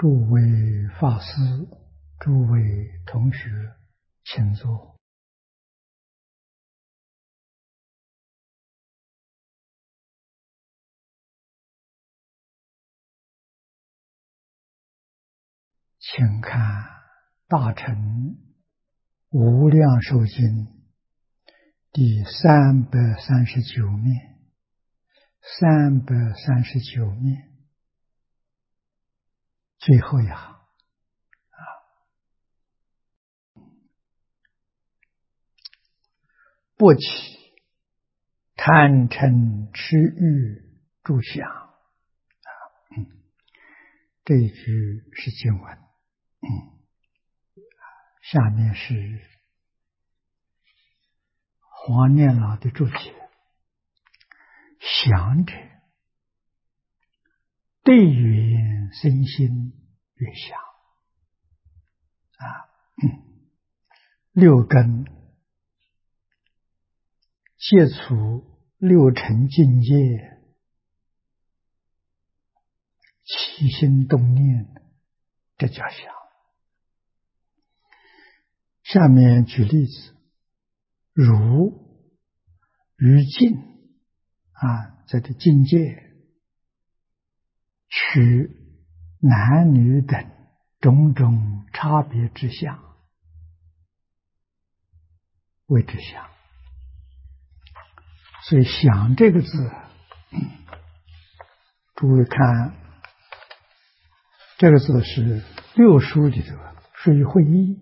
诸位法师、诸位同学，请坐。请看《大乘无量寿经》第339面，339面最后一行。不起贪嗔痴欲诸想。这一句是经文。下面是黄念老的注解。想者，对缘生心越想。六根接触六尘境界，起心动念，这叫想。下面举例子，如于境这个境界，取男女等种种差别之相为之想。所以想这个字，诸位看这个字是六书里头属于会意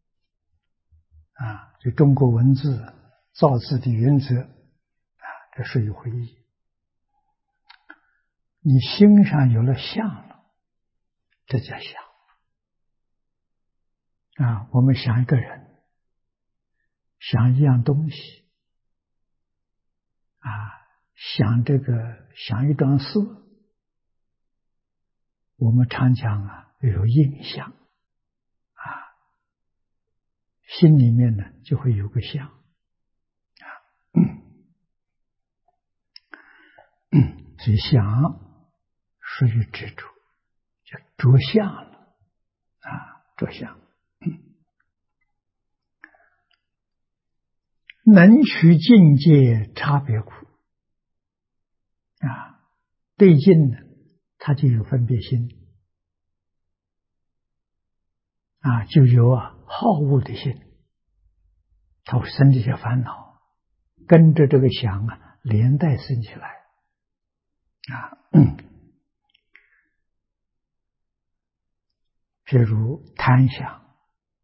这中国文字造字的原则这属于会意。你心上有了相了，这叫想我们想一个人，想一样东西想一桩事，我们常讲有印象心里面呢就会有个相所以想属于执着，就着相了着相。能取境界差别苦对境呢，它就有分别心就有好恶的心，它会生这些烦恼，跟着这个想连带生起来譬如贪想、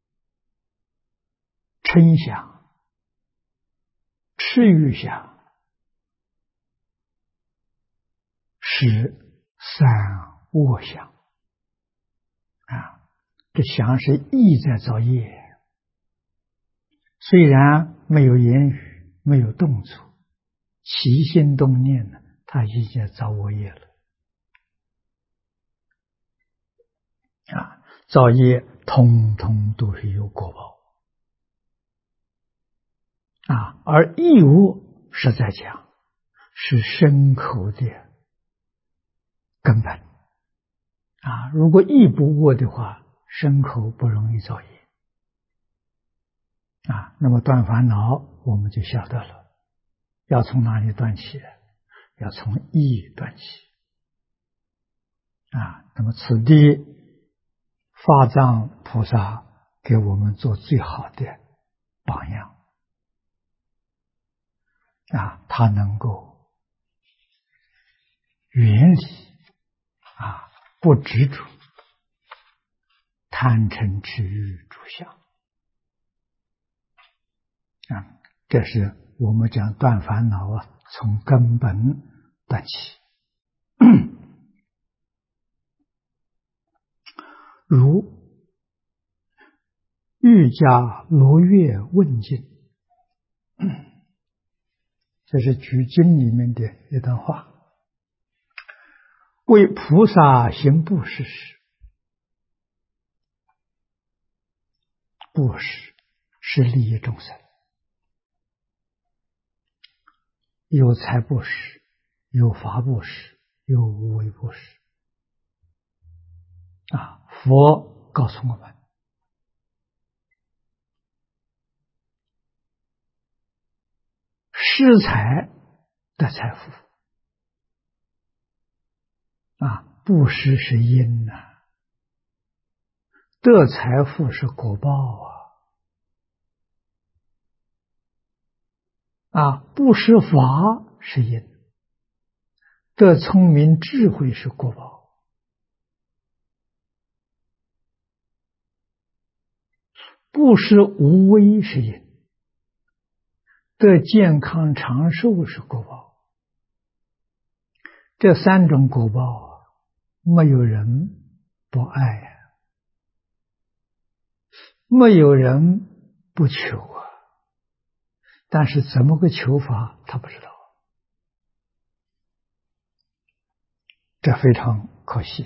嗔想、痴欲想，是三恶想这想是意在造业，虽然没有言语，没有动作，起心动念呢，它已经造恶业了造业通通都是有果报而意恶是在讲是身口的根本如果意不恶的话，身口不容易造业那么断烦恼我们就晓得了，要从哪里断起？要从意断起那么此地法藏菩萨给我们做最好的榜样他能够远离不执着贪嗔痴欲诸相这是我们讲断烦恼从根本断起。如瑜伽罗越问经，这是举经里面的一段话。为菩萨行布施时，布施是利益众生，有财布施，有法布施，有无为布施佛告诉我们，施财得财富，布施是因得财富是果报布施法是因，得聪明智慧是果报。布施无为是因，得健康长寿是果报。这三种果报没有人不爱没有人不求但是怎么个求法他不知道，这非常可惜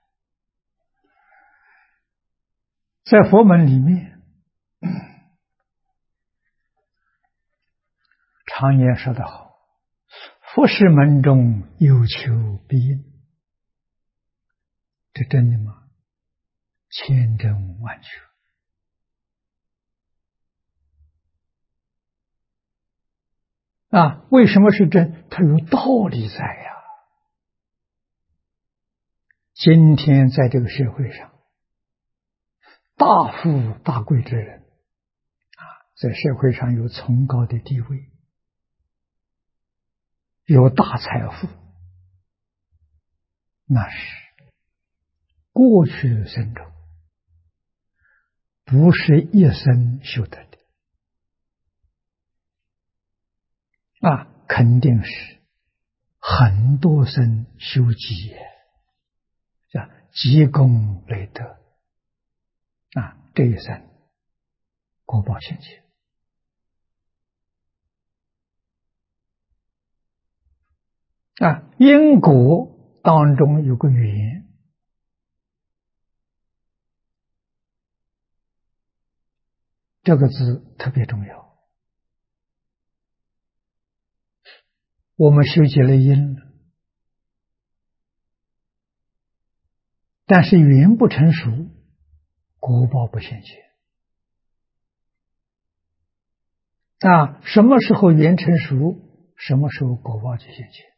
在佛门里面常言说得好，佛事门中有求必应，这真的吗？千真万确为什么是真？它有道理在呀。今天在这个社会上，大富大贵之人在社会上有崇高的地位，有大财富，那是过去生中不是一生修得的肯定是很多生修积积功累德这一生果报现前因果当中有个缘，这个字特别重要。我们修结了因了，但是缘不成熟，果报不现前什么时候缘成熟，什么时候果报就现前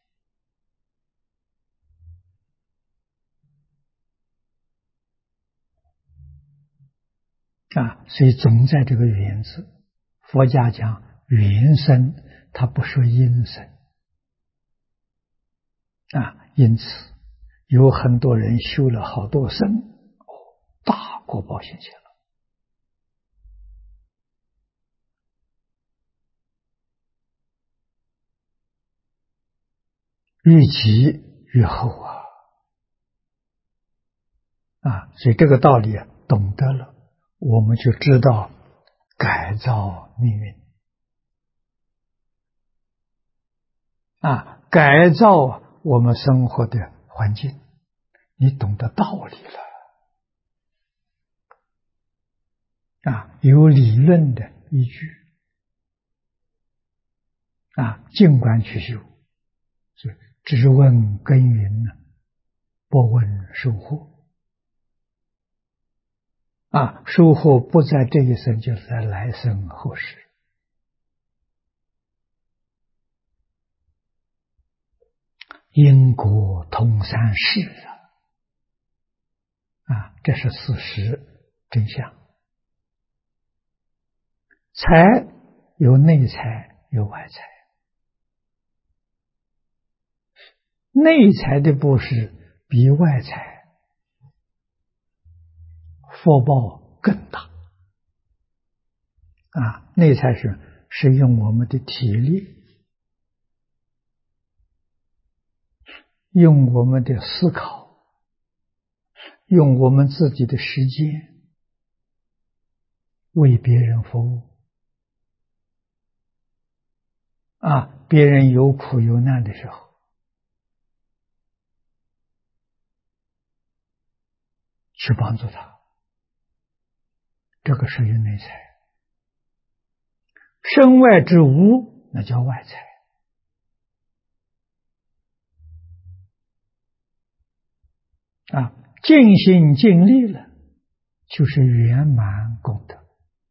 所以总在这个缘字。佛家讲缘生，他不说因生因此有很多人修了好多生大果报现前了。越急越厚所以这个道理懂得了，我们就知道改造命运改造我们生活的环境，你懂得道理了有理论的依据尽管去修，只问耕耘不问收获收获不在这一生，就是在来生后世因果通三世这是事实真相。财有内财有外财，内财的布施比外财福报更大内财是用我们的体力，用我们的思考，用我们自己的时间为别人服务别人有苦有难的时候去帮助他，这个属于内财。身外之物那叫外财尽心尽力了，就是圆满功德。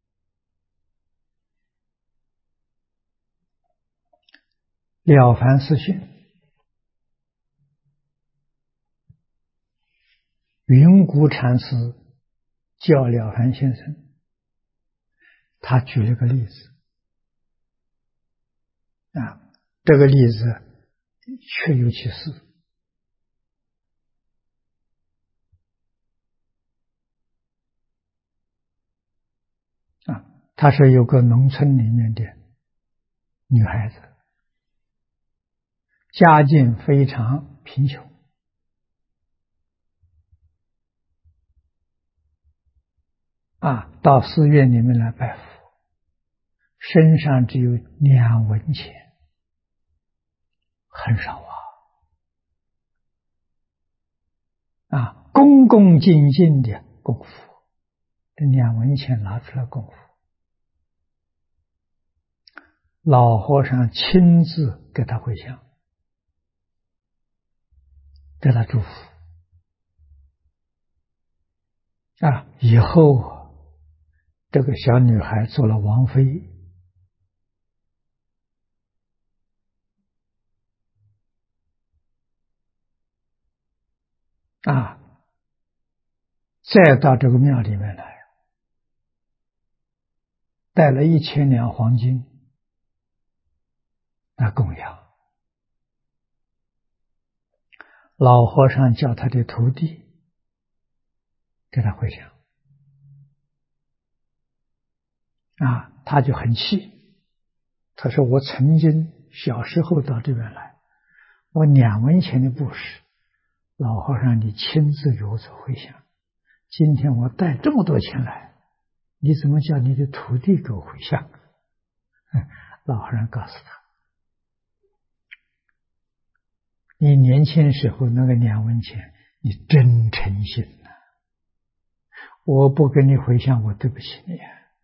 了凡四训，云谷禅师教了凡先生，他举了个例子这个例子确有其事他说有个农村里面的女孩子，家境非常贫穷到寺院里面来拜佛，身上只有2文钱，很少恭恭敬敬的供佛，这2文钱拿出来供佛，老和尚亲自给他回向，给他祝福以后这个小女孩做了王妃再到这个庙里面来，带了1000两黄金来供养。老和尚叫他的徒弟给他回向他就很气，他说我曾经小时候到这边来，我2文钱的布施，老和尚你亲自给我做回向，今天我带这么多钱来，你怎么叫你的徒弟给我回向？老和尚告诉他，你年轻时候那个2文钱你真诚心我不跟你回向，我对不起你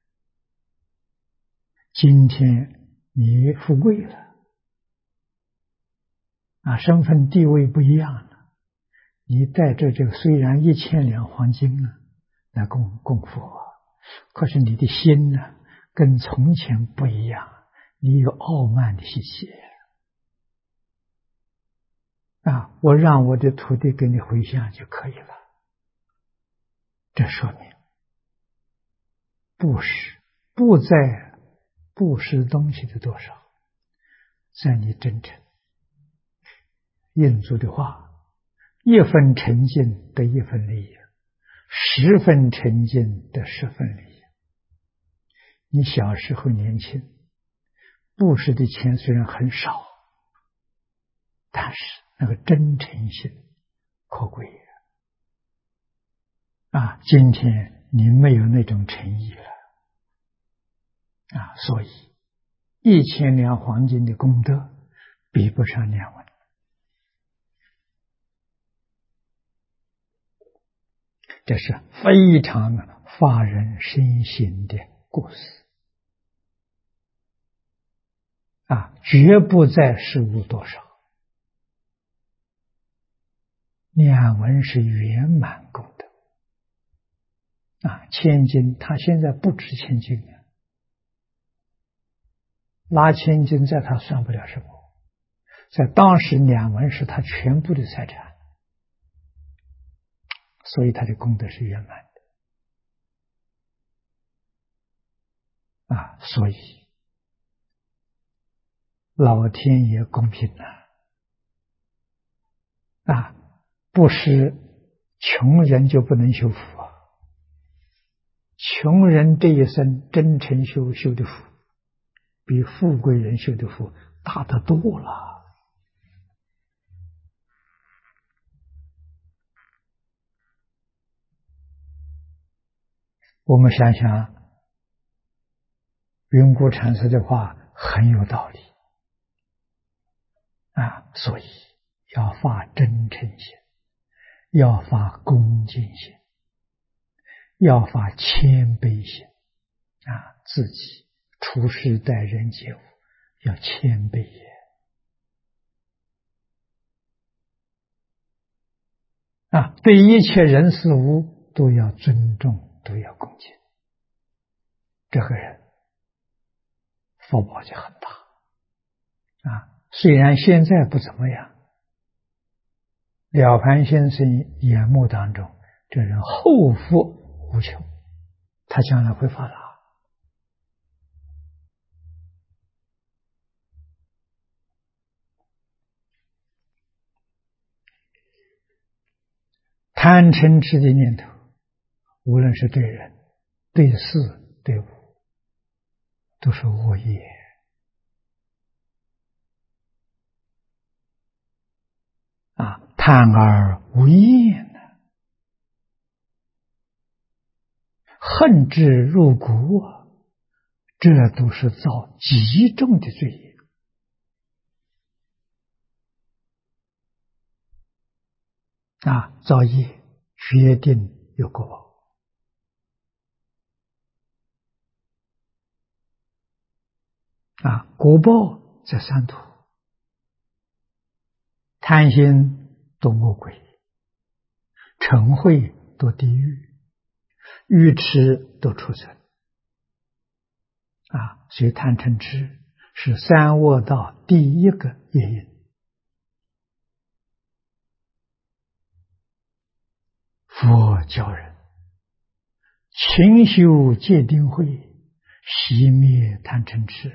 今天你富贵了身份地位不一样了，你带着这个虽然1000两黄金来供佛，可是你的心跟从前不一样，你有傲慢的习气我让我的徒弟给你回向就可以了。这说明布施不在布施东西的多少，在你真诚。印祖的话，1分沉静得1分利益，10分沉静得10分利益。你小时候年轻，布施的钱虽然很少，但是那个真诚心可贵今天你没有那种诚意了所以1000两黄金的功德比不上2文。这是非常发人深省的故事绝不在事物多少。2文是圆满功德千金他现在不值千金拿千金在他算不了什么，在当时2文是他全部的财产，所以他的功德是圆满的所以老天爷公平不是穷人就不能修福穷人这一生真诚修的福比富贵人修的福大得多了我们想想云谷禅师的话很有道理所以要发真诚心，要发恭敬心，要发谦卑心自己处事待人接物要谦卑对一切人事物都要尊重，都要恭敬，这个人福报就很大虽然现在不怎么样，了凡先生眼目当中，这人后福无穷，他将来会发达。贪嗔痴的念头，无论是对人、对事、对物，都是恶业。贪而无厌，恨之入骨，这都是造极重的罪业造业决定有果报果报在三途，贪心堕恶鬼，嗔恚堕地狱，愚痴堕畜生所以贪嗔痴是三恶道第一个业因。佛教人勤修戒定慧，熄灭贪嗔痴，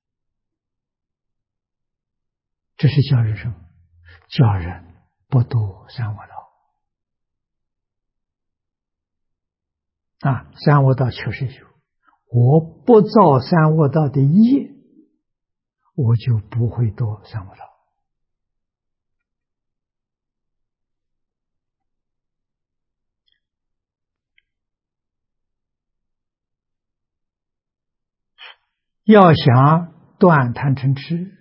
这是教人什么？教人不堕三恶道三恶道确实有，我不造三恶道的业，我就不会堕三恶道。要想断贪嗔痴，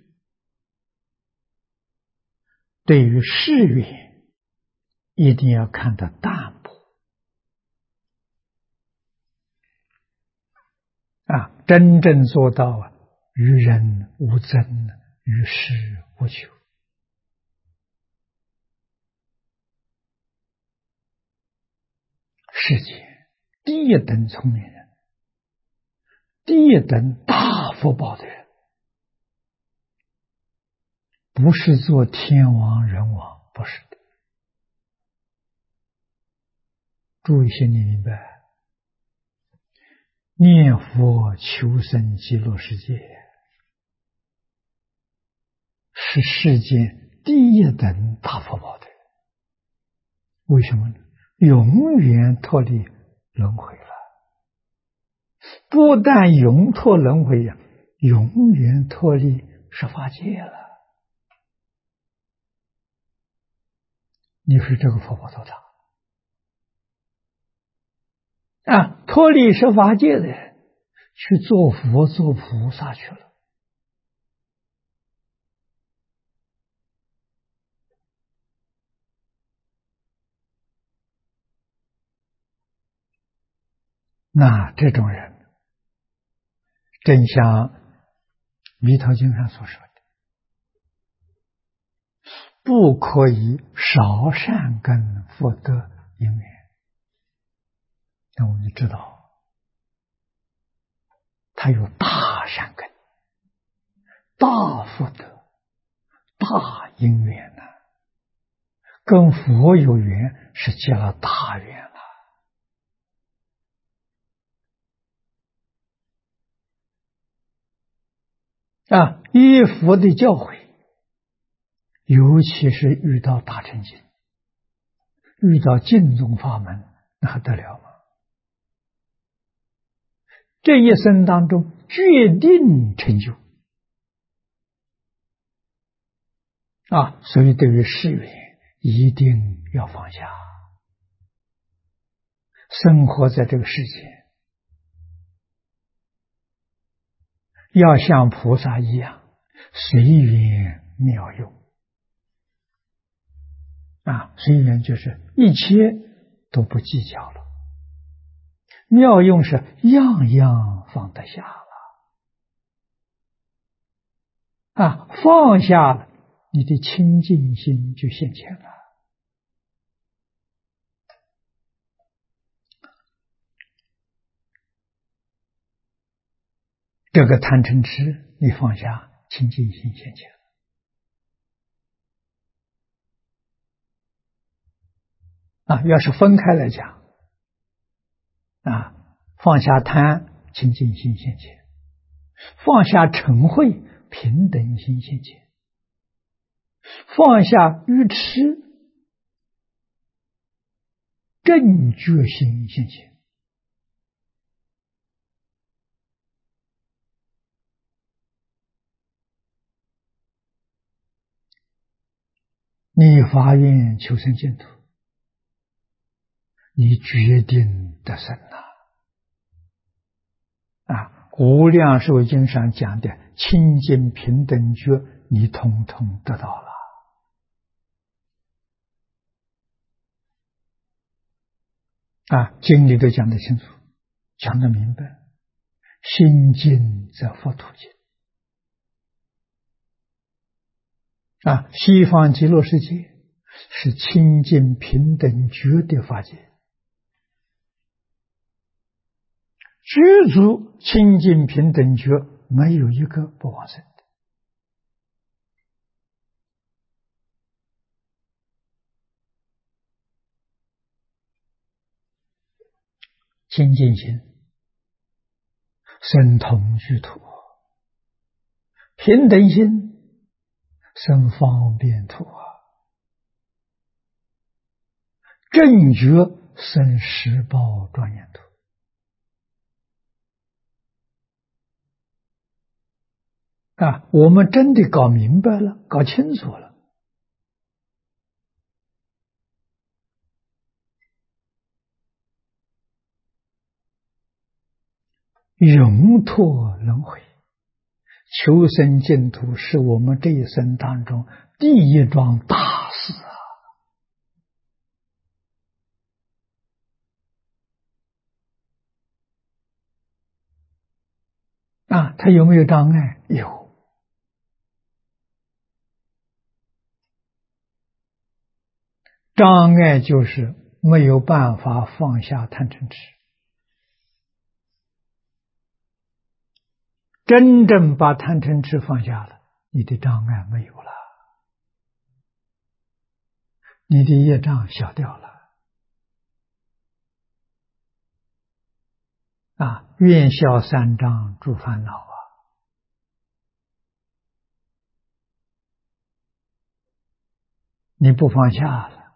对于事缘一定要看得淡薄真正做到于人无憎，于事无求。世界第一等聪明人，第一等大福报的人，不是做天王人王，不是的。注意心里明白，念佛求生极乐世界，是世间第一等大福报的人。为什么呢？永远脱离轮回了，不但永脱轮回永远脱离十法界了。你说这个福报多大脱离十法界的人去做佛做菩萨去了。那这种人正像弥陀经上所说的，不可以少善根福德因缘。那我们就知道他有大善根、大福德、大因缘跟佛有缘，是结了大缘了依佛的教诲，尤其是遇到大乘经，遇到净宗法门，那还得了吗？这一生当中决定成就所以对于事缘一定要放下。生活在这个世界，要像菩萨一样随缘妙用随缘就是一切都不计较了，妙用是样样放得下了放下了，你的清净心就现前了这个贪嗔痴你放下，清净心现前。要是分开来讲，放下贪，清净心现前；放下嗔恚，平等心现前；放下愚痴，正觉心现前。你发愿求生净土，你决定得生无量寿经上讲的清净平等觉，你统统得到了。经里都讲得清楚，讲得明白。心净则佛土净。西方极乐世界是清净平等觉的法界，具足清净平等觉，没有一个不往生的。清净心生同居土，平等心生方便土，正觉生十报庄严土。我们真的搞明白了，搞清楚了，永脱轮回，求生净土是我们这一生当中第一桩大事它有没有障碍？有。障碍就是没有办法放下贪嗔痴。真正把贪嗔痴放下了，你的障碍没有了，你的业障小掉了。愿消三障诸烦恼你不放下了，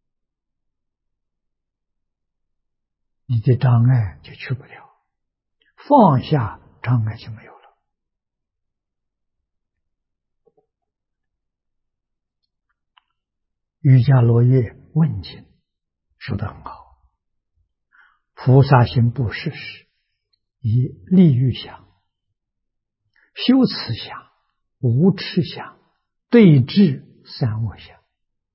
你的障碍就去不了，放下障碍就没有了。瑜伽罗叶问经说得很好，菩萨行布施时，以利欲想、修慈想、无痴想、对治三恶想。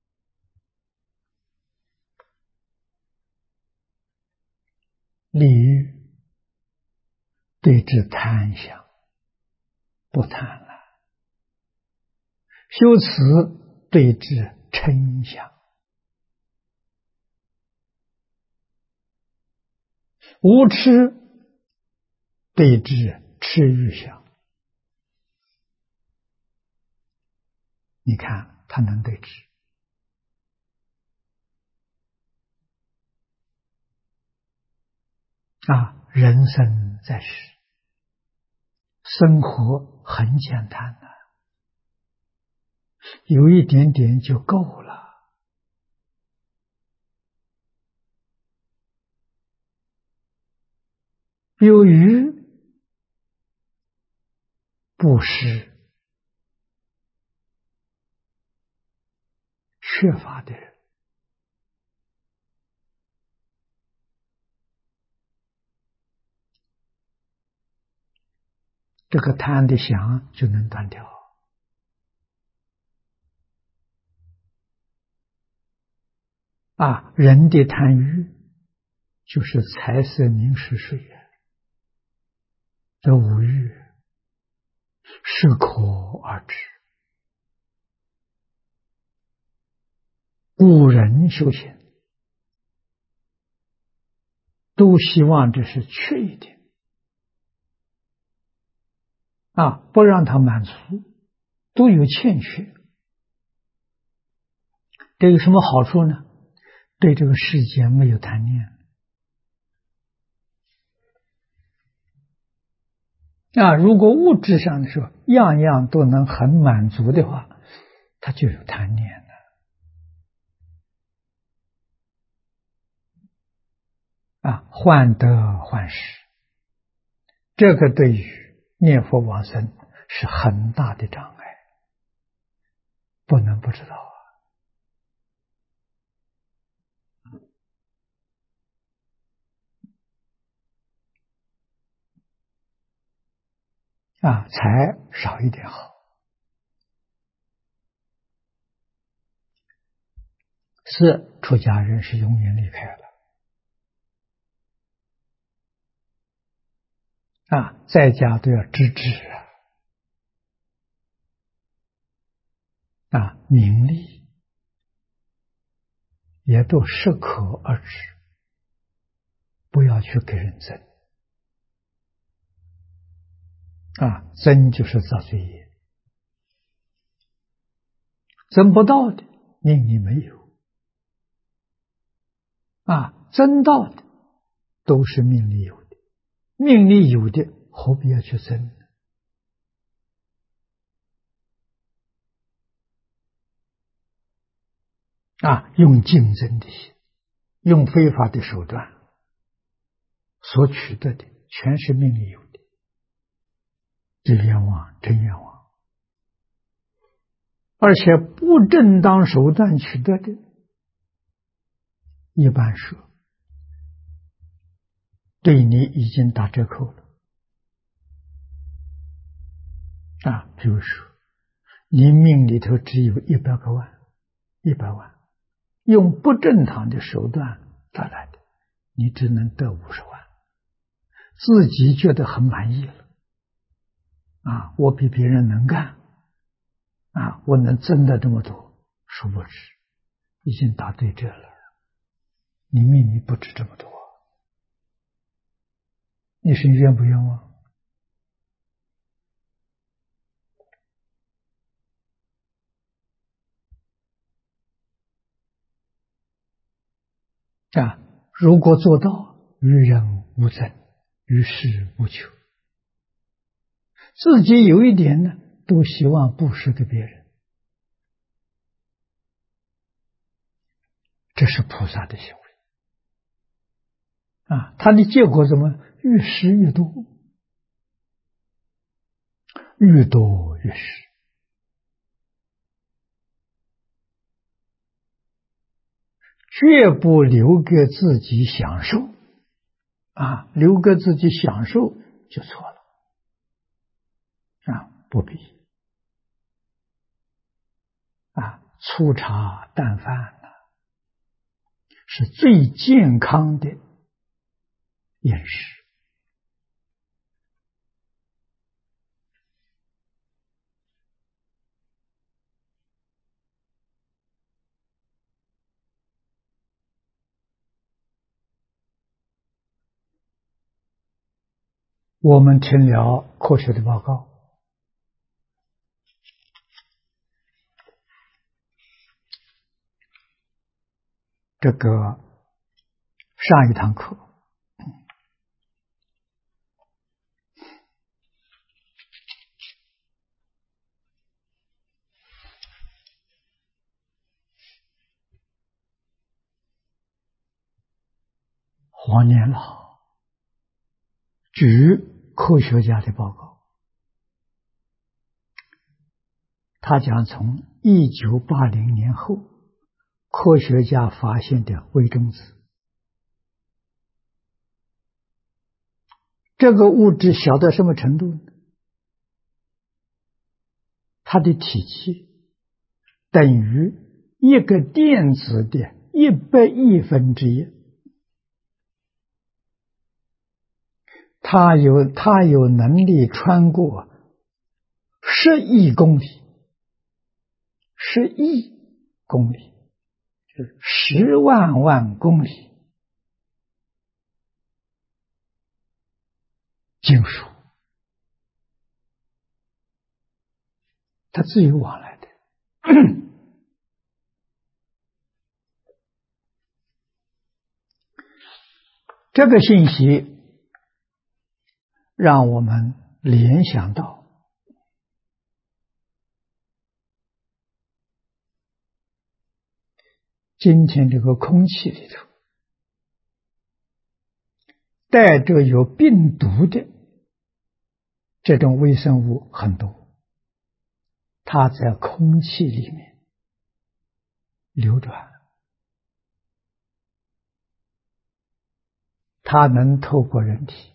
利欲对治贪想，不贪了；修慈对治嗔想，无痴对治痴欲想。你看他能对治。人生在世，生活很简单的，有一点点就够了。由于布施缺乏的人，这个贪的想就能断掉。人的贪欲就是财色名食睡这五欲适可而止。古人修行都希望这是缺一点， 不让它满足，都有欠缺。这有什么好处呢？对这个世界没有贪念。如果物质上的时候样样都能很满足的话，他就有贪念了。患得患失，这个对于念佛往生是很大的障碍，不能不知道财少一点好。四，出家人是永远离开了。在家都要知止名利也都适可而止，不要去给人争。争就是造罪业，争不到的命里没有，争到的都是命里有的，命里有的何必要去争呢？用竞争的心，用非法的手段所取得的全是命里有的，这冤枉，真冤枉。而且不正当手段取得的，一般说对你已经打折扣了。比如说你命里头只有100个万，100万用不正当的手段得来的，你只能得50万，自己觉得很满意了。我比别人能干，我能挣得这么多，殊不知已经打对折了，你命里不止这么多，你是冤不冤枉？如果做到与人无争，与世无求，自己有一点呢，都希望布施给别人，这是菩萨的行为。他的结果怎么？越施越多，越多越施，绝不留给自己享受。留给自己享受就错了。不必。粗茶淡饭是最健康的饮食。我们听了科学的报告，这个上一堂课黄年老举科学家的报告，他讲从1980年后科学家发现的微中子，这个物质小到什么程度呢？它的体积等于一个电子的100亿分之一，它有能力穿过10亿公里，10亿公里就是10万万公里金属， 它自由往来的。这个信息让我们联想到今天这个空气里头带着有病毒的这种微生物很多，它在空气里面流转，它能透过人体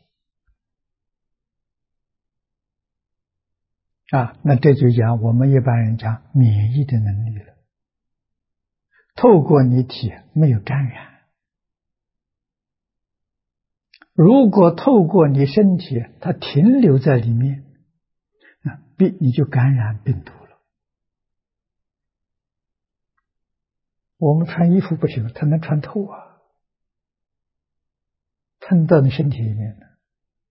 那这就讲我们一般人讲免疫的能力了。透过你体没有感染，如果透过你身体它停留在里面，你就感染病毒了。我们穿衣服不行，它能穿透喷到你身体里面的。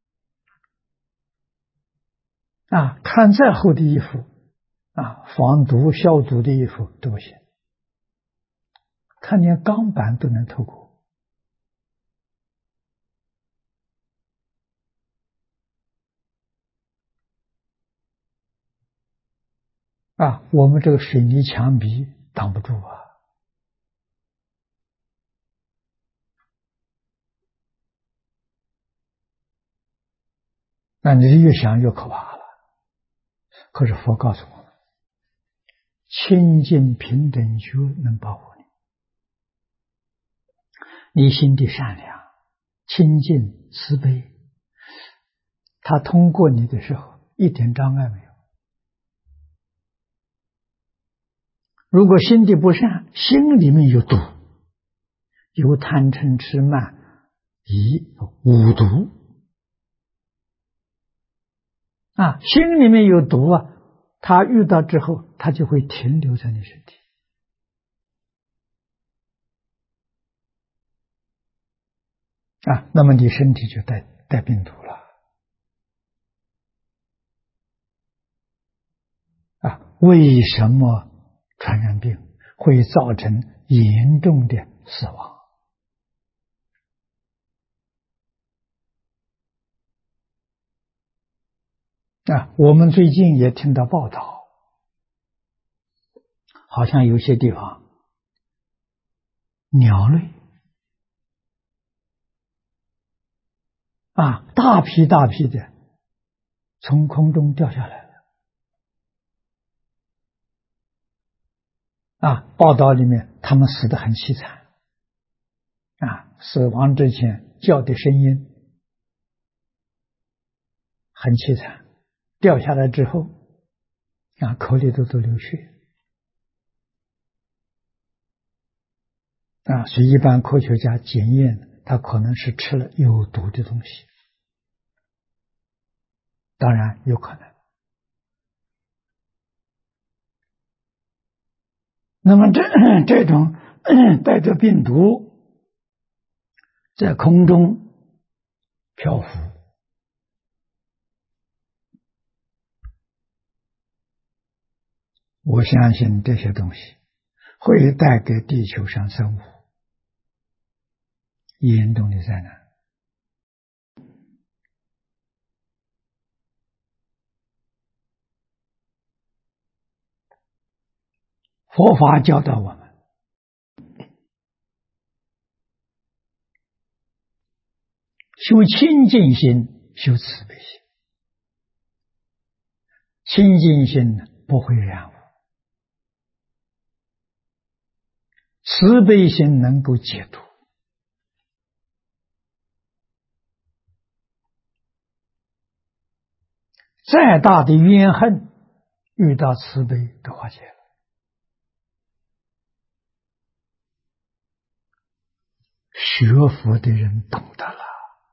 看再厚的衣服防毒消毒的衣服都不行，看连钢板都能透过。我们这个水泥墙壁挡不住那你越想越可怕了。可是佛告诉我们，清净平等觉能保护你，你心地善良、清净、慈悲，它通过你的时候一点障碍没有。如果心地不善，心里面有毒，有贪嗔痴慢疑五毒心里面有毒它遇到之后，它就会停留在你身体那么你身体就带病毒了为什么传染病会造成严重的死亡？我们最近也听到报道，好像有些地方鸟类大批大批的从空中掉下来了报道里面他们死得很凄惨死亡之前叫的声音很凄惨，掉下来之后口里都流血所以一般科学家检验他可能是吃了有毒的东西，当然有可能。那么这种带着病毒在空中漂浮，我相信这些东西会带给地球上生物严重的灾难。佛法教导我们，修清净心，修慈悲心。清净心不会染污，慈悲心能够解脱。再大的怨恨，遇到慈悲都化解了。学佛的人懂得了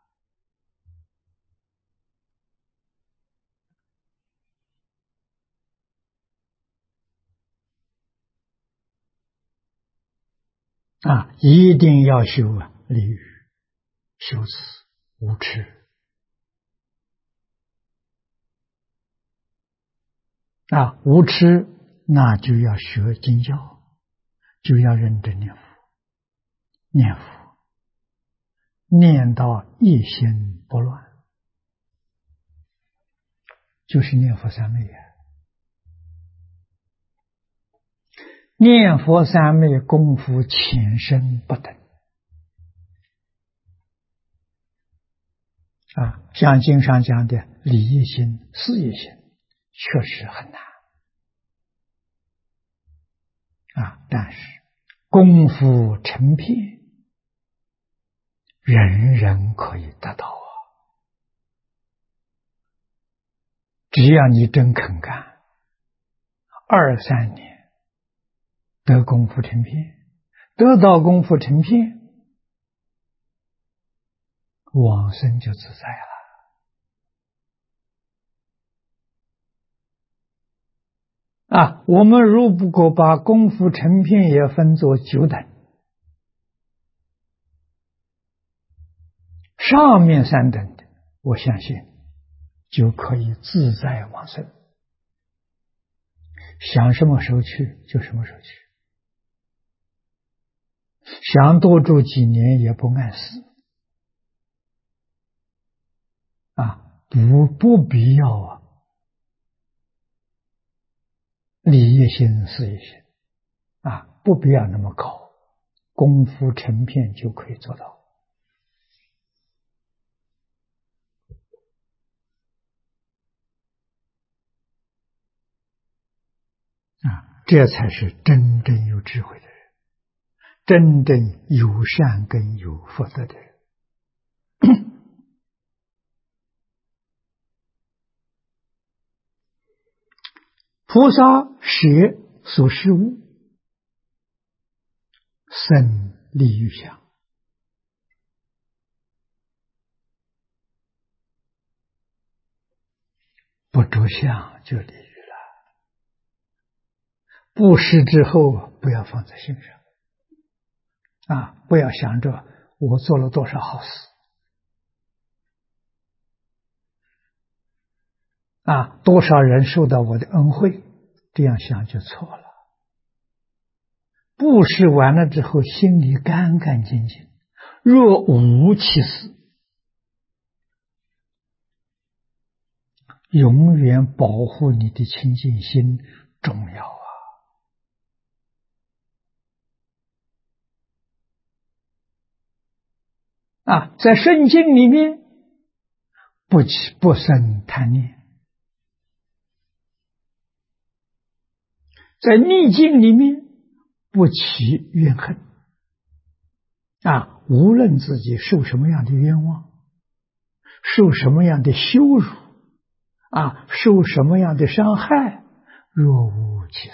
一定要修礼语、修慈、无痴无痴那就要学经教，就要认真念佛，念佛念到一心不乱，就是念佛三昧啊。念佛三昧功夫浅深不等像经上讲的理业心、事业心，确实很难但是功夫成片，人人可以得到只要你真肯干，2、3年得功夫成片，得到功夫成片，往生就自在了。我们如果把功夫成片也分作9等，上面3等的，我相信就可以自在往生，想什么时候去就什么时候去，想多住几年也不碍事不必要理业心、事业心不必要那么高，功夫成片就可以做到这才是真正有智慧的人，真正有善根、有福德的人。菩萨舍所事物，生利欲相。不着相就利欲了。布施之后不要放在心上不要想着我做了多少好事多少人受到我的恩惠，这样想就错了。布施完了之后，心里干干净净，若无其事，永远保护你的清净心重要在圣经里面不生贪念，在逆境里面不起怨恨无论自己受什么样的冤枉，受什么样的羞辱受什么样的伤害，若无其事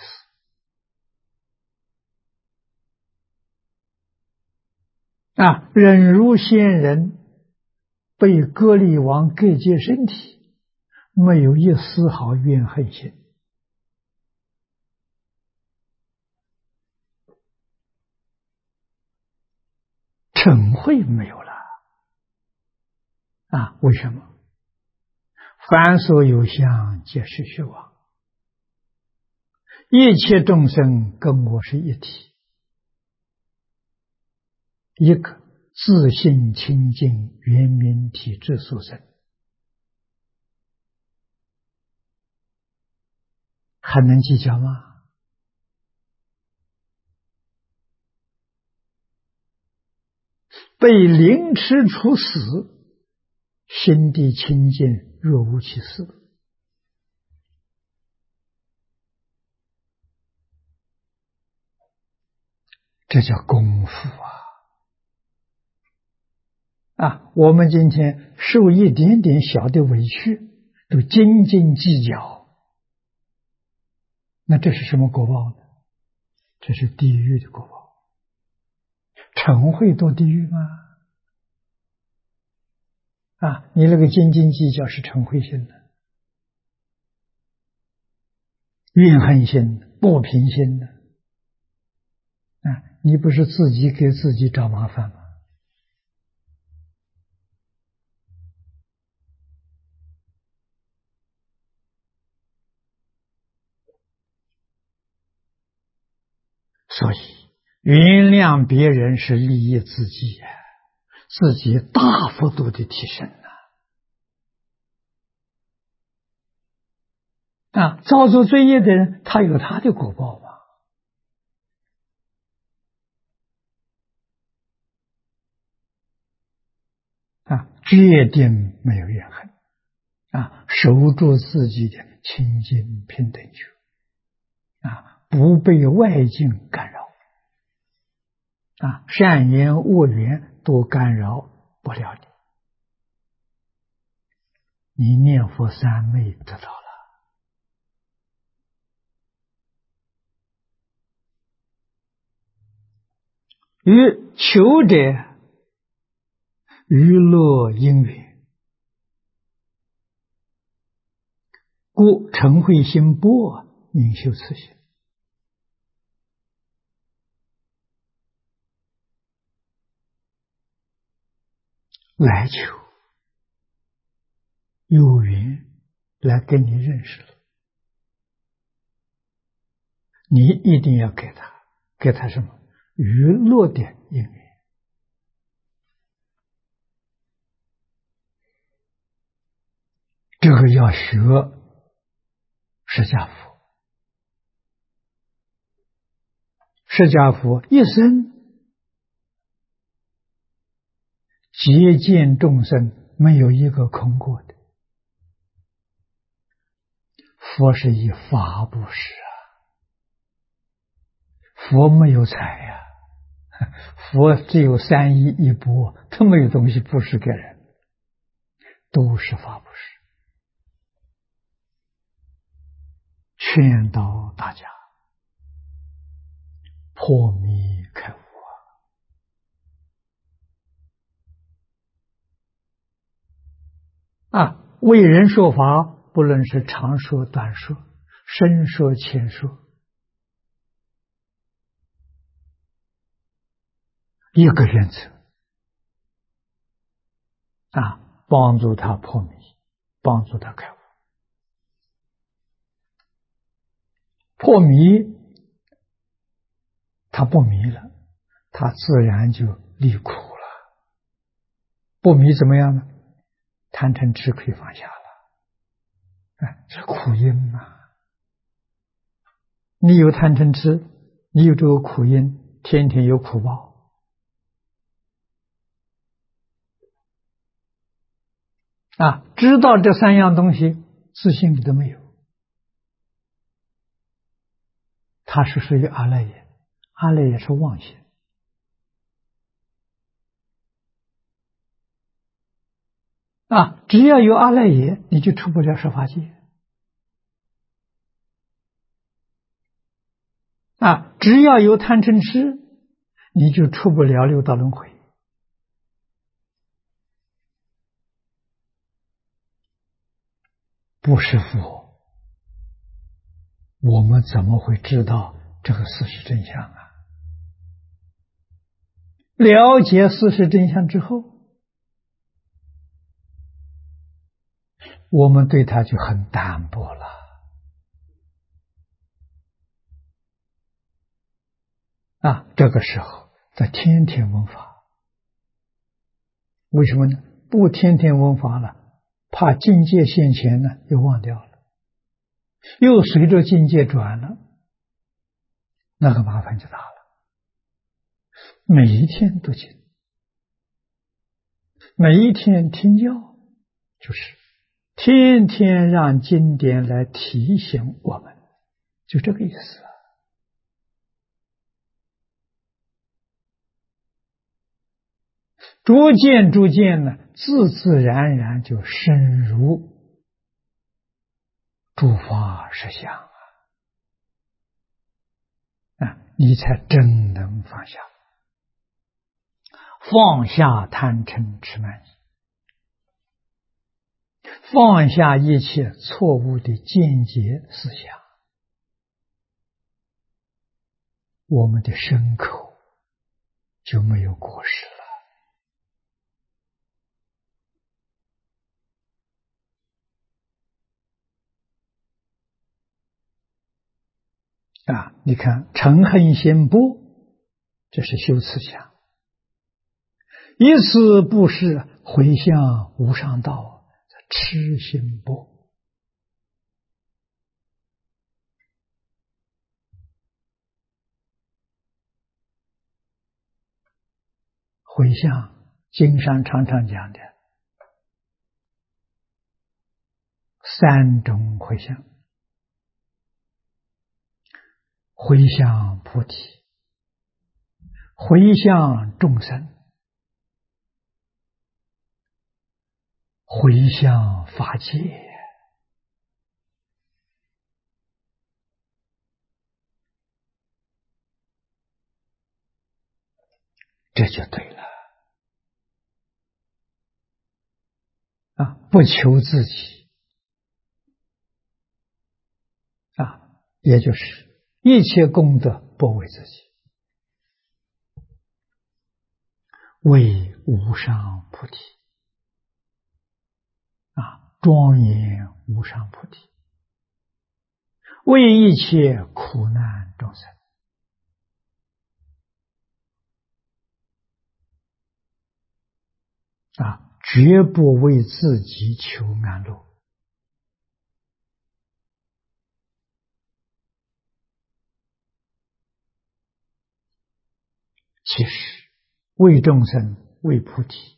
忍如仙人被割力王割截身体，没有一丝毫怨恨心，嗔恚没有了为什么？凡所有相，皆是虚妄，一切众生跟我是一体，一个自性清净圆明体质所生，还能计较吗？被凌迟处死，心地清净，若无其事。这叫功夫我们今天受一点点小的委屈，都斤斤计较，那这是什么果报呢？这是地狱的果报。嗔会堕地狱吗？你那个斤斤计较是嗔恚心的，怨恨心的，不平心的你不是自己给自己找麻烦吗？ 所以原谅别人是利益自己呀，自己大幅度的提升造作罪业的人，他有他的果报嘛。决定没有怨恨守住自己的清净平等觉不被外境干扰善言恶缘都干扰不了你，你念佛三昧得到了。与求者娱乐因缘，故嗔恚心薄，应修此行。来求有缘来跟你认识了，你一定要给他什么？娱乐的因缘。这个要学释迦佛，释迦佛一生接见众生，没有一个空过的。佛是以法布施佛没有财佛只有3衣1钵，他没有东西布施给人，都是法布施。劝导大家破迷开悟为人说法，不论是长说短说，深说浅说，一个原则帮助他破迷，帮助他开悟。破迷，他不迷了，他自然就离苦了。不迷怎么样呢？贪嗔痴可以放下了。是苦因嘛。你有贪嗔痴，你有这个苦因，天天有苦报。知道这3样东西，自信里都没有。它是属于阿赖耶，阿赖耶是妄心。只要有阿赖耶，你就出不了十法界。只要有贪嗔痴，你就出不了六道轮回。不是佛，我们怎么会知道这个事实真相了解事实真相之后，我们对他就很淡薄了。这个时候在天天闻法，为什么呢？不天天闻法了，怕境界现前呢，又忘掉了，又随着境界转了，那个麻烦就大了。每一天读经，每一天听教，就是天天让经典来提醒我们，就这个意思。逐渐呢，自自然然就深入诸法实相你才真能放下，放下贪嗔痴慢疑，放下一切错误的见解思想，我们的身口就没有过失了。 你看嗔恨心不，这是修慈祥；一丝不是回向无上道，痴心不。回向经上常常讲的三种回向：回向菩提，回向众生，回向法界。这就对了不求自己也就是一切功德不为自己，为无上菩提庄严无上菩提，为一切苦难众生绝不为自己求安乐。其实为众生为菩提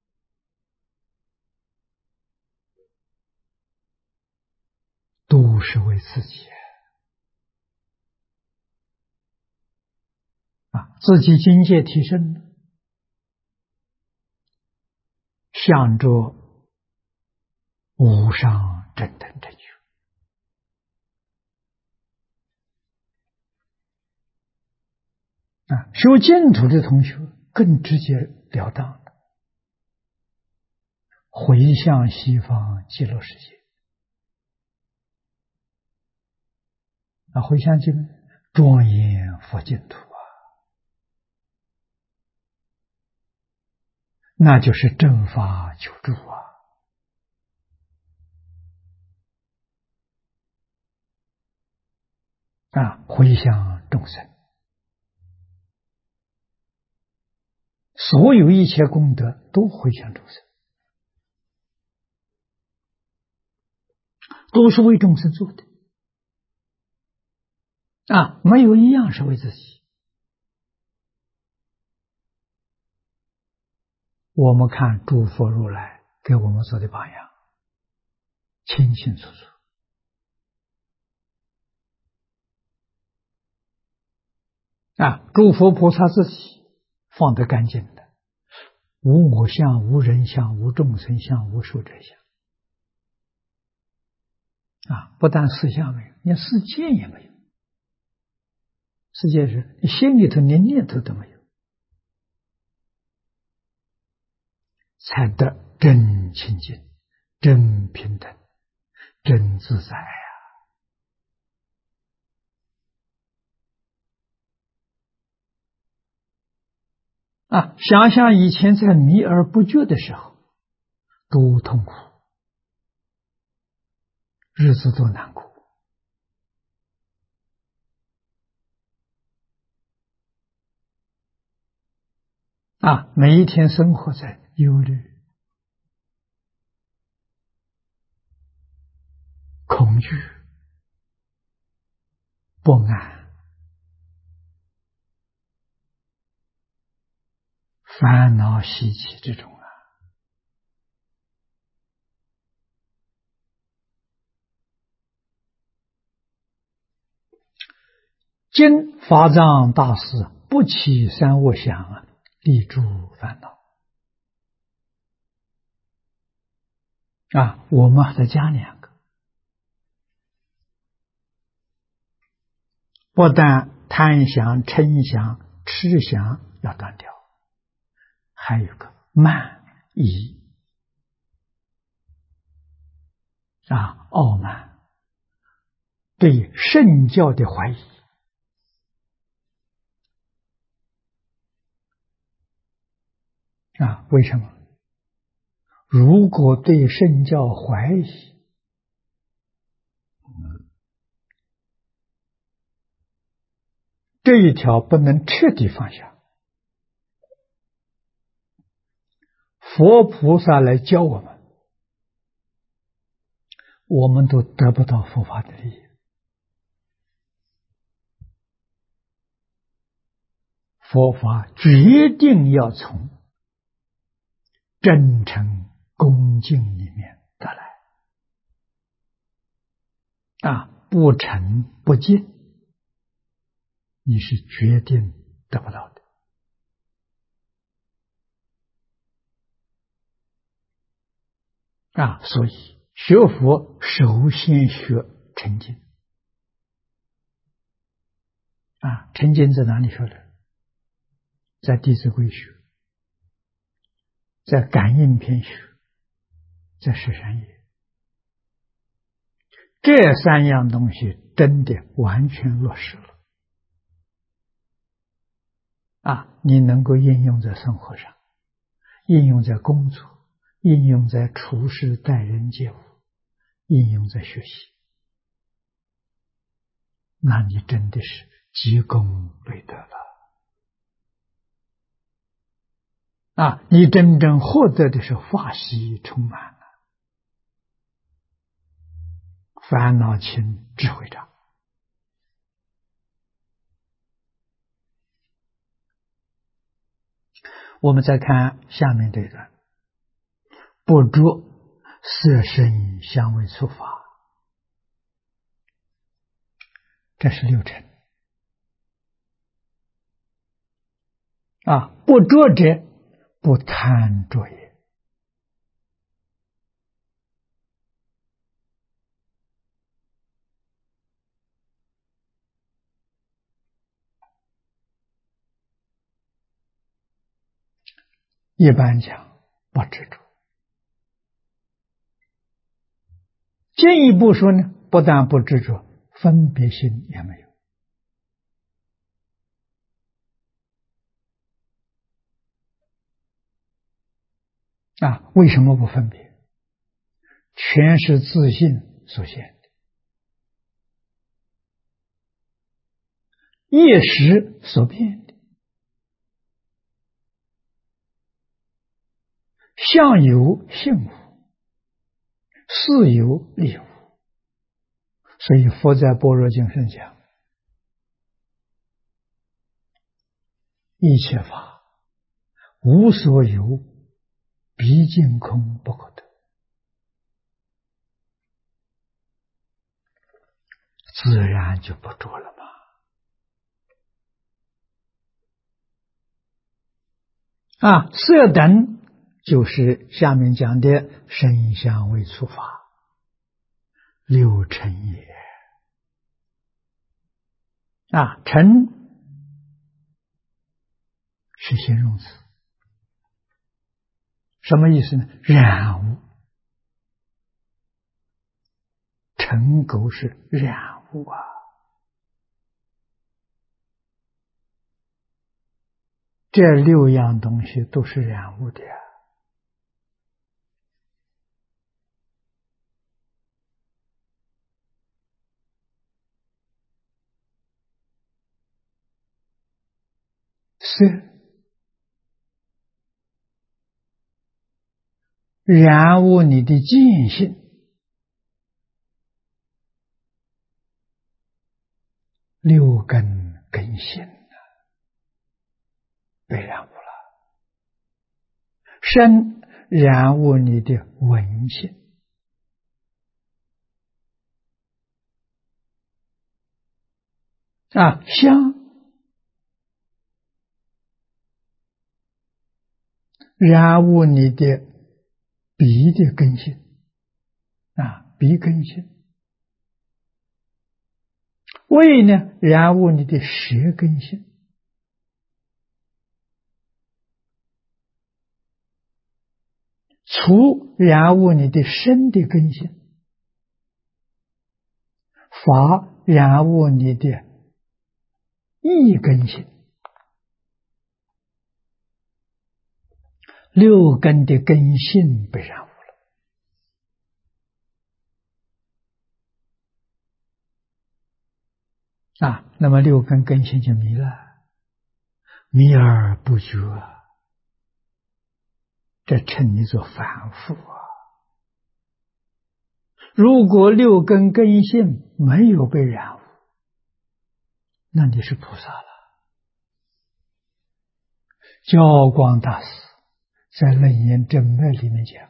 都是为自己自己境界提升了，向着无上正等正觉修净土的同学更直截了当的回向西方极乐世界回向经庄严佛净土那就是正法求助回向众生，所有一切功德都回向众生，都是为众生做的没有一样是为自己。我们看诸佛如来给我们做的榜样，清清楚楚诸佛菩萨自己放得干净的，无我相，无人相，无众生相，无寿者相不但四相没有，连四见也没有。世界是你心里头连念头都没有，才得真清净、真平等、真自在想想以前在迷而不觉的时候多痛苦，日子多难过每一天生活在忧虑、恐惧、不安、烦恼习气之中经法藏大师不起三恶想立诸烦恼我们再加两个，不但贪想、嗔想、痴想要断掉，还有个慢疑傲慢，对圣教的怀疑为什么？如果对圣教怀疑这一条不能彻底放下，佛菩萨来教我们，我们都得不到佛法的利益。佛法决定要从真诚恭敬里面得来，不诚不敬，你是决定得不到的。所以学佛首先学诚敬。诚敬在哪里学的？在《弟子规》学，在《感应篇》学，在《十善业》。这三样东西真的完全落实了。你能够应用在生活上，应用在工作，应用在处事待人接物，应用在学习，那你真的是积功累德了。你真正获得的是法喜充满了，烦恼轻，智慧长。我们再看下面这一段，不着色声香味触法，这是六尘。不着者不贪着也。一般讲不执着，进一步说呢，不但不执着，分别心也没有。为什么不分别？全是自信所现的，业识所变的，相由性无，事由理无。所以佛在般若经上讲，一切法无所有，毕竟空不可得，自然就不着了嘛。色等就是下面讲的声香味触法，六尘也。尘是形容词，什么意思呢？染污，尘垢是染污这六样东西都是染污的色染污你的见性，六根根性被染污了。身染污你的闻性，香染污你的鼻的根性，鼻根性。味呢，染污你的舌根性。触染污你的身的根性。法染污你的意根性。六根的根性被染污了。 那么六根根性就迷了，迷而不觉，这称你做凡夫啊。如果六根根性没有被染污，那你是菩萨了。教光大师在《楞严正脉》里面讲，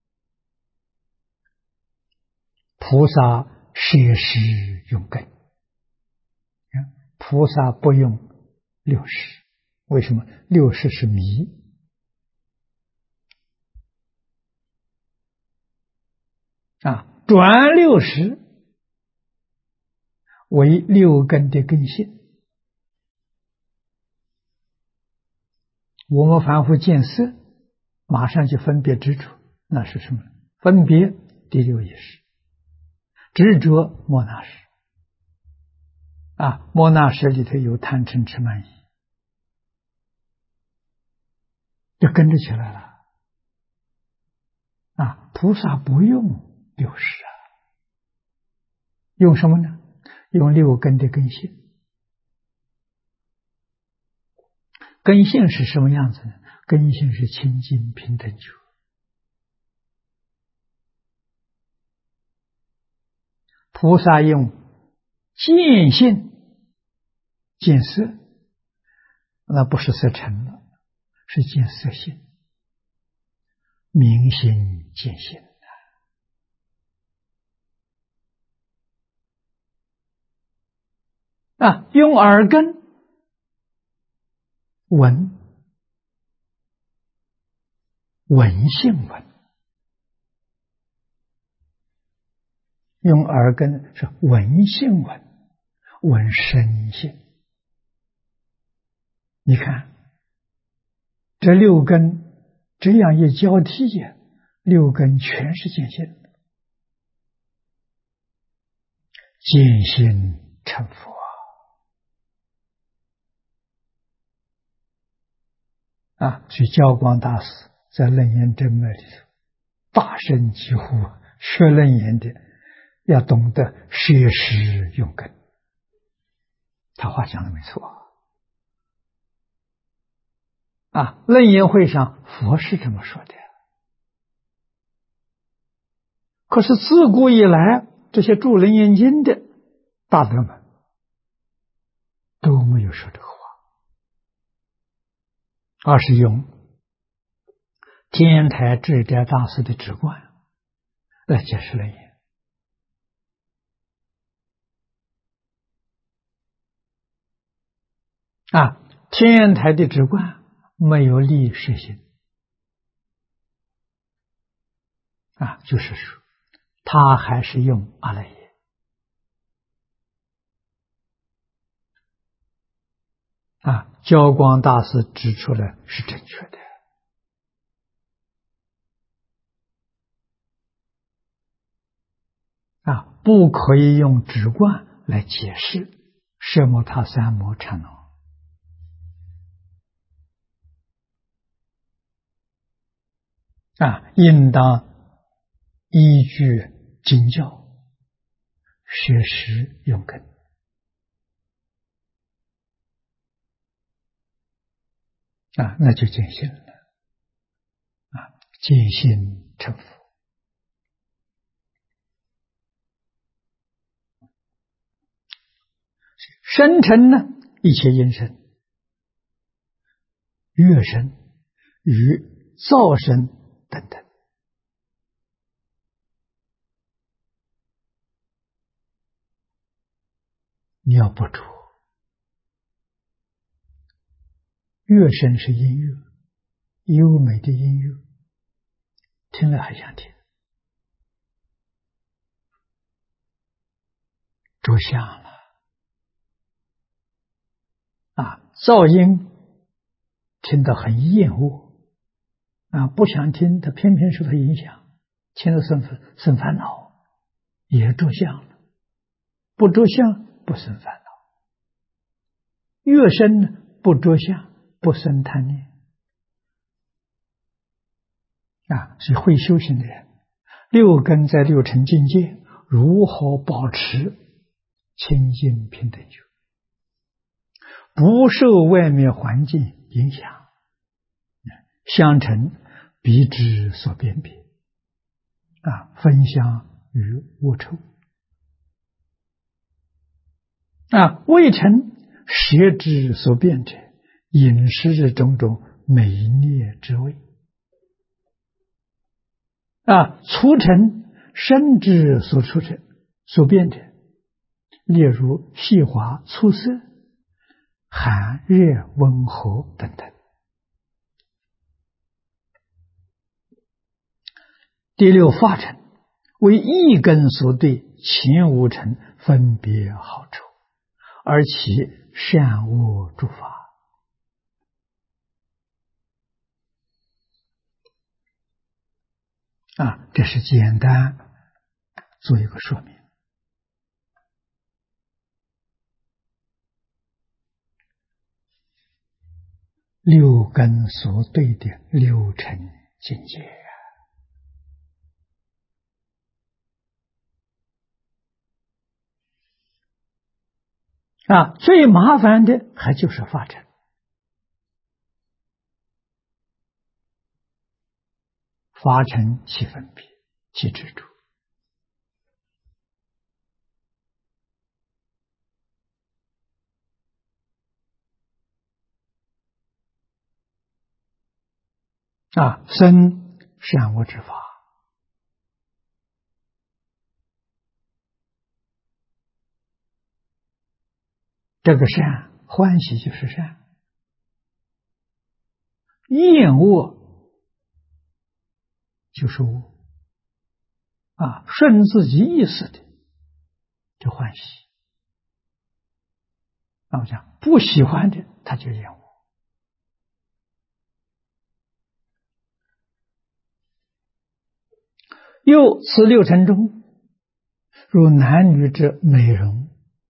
菩萨摄施用根，菩萨不用六识，为什么？六识是迷。转六识为六根的根性。我们凡夫见色，马上就分别执着，那是什么？分别第六意识，执着莫那识。莫那识里头有贪嗔痴慢疑，就跟着起来了。菩萨不用六识用什么呢？用六根的根性。根性是什么样子呢？根性是清净平等觉。菩萨用见性见色，那不是色尘了，是见色性，明心见性。用耳根闻性闻，用耳根是闻性闻，闻身性。你看这六根这样一交替，六根全是见性的，见性成佛所以教光大师在《楞严正脉》里头大声疾呼，学楞严的要懂得摄施用根。他话讲的没错楞严会上佛是这么说的。可是自古以来，这些著楞严经的大德们都没有说这个话，而是用天台智者大师的直观来解释楞严。天台的直观没有立实性就是说他还是用阿赖耶教光大师指出来是正确的不可以用直观来解释奢摩他三摩禅那应当依据经教摄施用根那就见性了见性成佛。生成呢，一切因生、乐生与噪生等等，你要不着。乐声是音乐，优美的音乐，听了还想听。着相了噪音听得很厌恶不想听，他偏偏受他影响，听了生烦恼，也着相了。不着相不生烦恼，乐声呢不着相不生贪念所以会修行的人，六根在六尘境界如何保持清净平等觉？ 不受外面环境影响，相成彼之所辨别，分享于无臭，未成舌之所辨者，饮食之种种美劣之味，促成身之所出者所辨者，例如细滑粗涩、寒热温和等等。第六，法尘为一根所对，前无尘分别好臭，而其善恶诸法。这是简单做一个说明。六根所对的六尘境界最麻烦的还就是法尘。法尘其分别，其执着。生善恶之法，这个善欢喜就是善，厌恶就是恶，顺自己意思的就欢喜，我讲不喜欢的他就厌恶。又此六尘中，如男女之美容，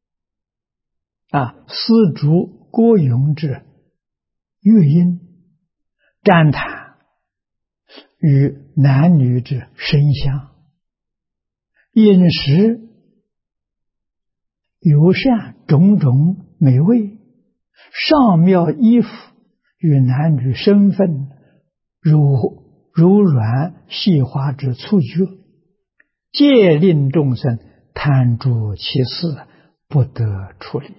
丝竹歌咏之乐音，赞叹与男女之声香，饮食友善种种美味，上妙衣服与男女身份，柔软细滑之触觉，皆令众生贪着其事，不得处理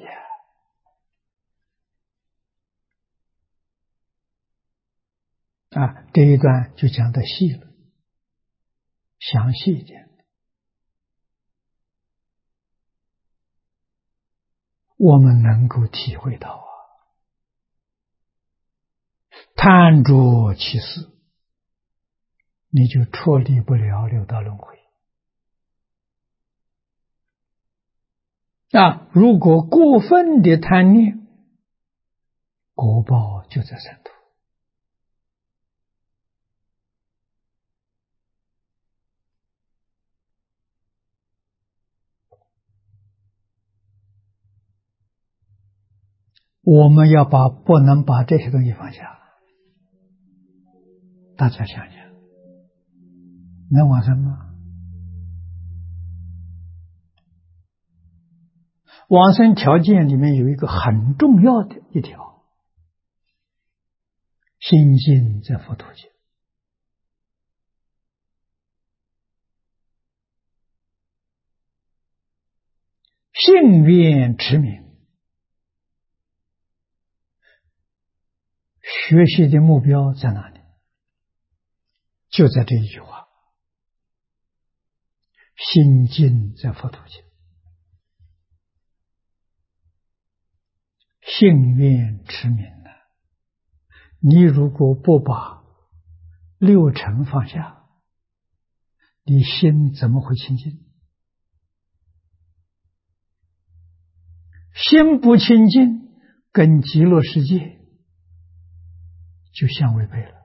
这一段就讲得细了，详细一点，我们能够体会到贪着其事，你就脱离不了六道轮回。如果过分的贪念，果报就在三途。我们要不能把这些东西放下。大家想想，能往生吗？往生条件里面有一个很重要的一条，心性在佛土界。信愿持名，学习的目标在哪里？就在这一句话，心境在佛土界。信愿持名呢，你如果不把六尘放下，你心怎么会清净？心不清净，跟极乐世界就相违背了。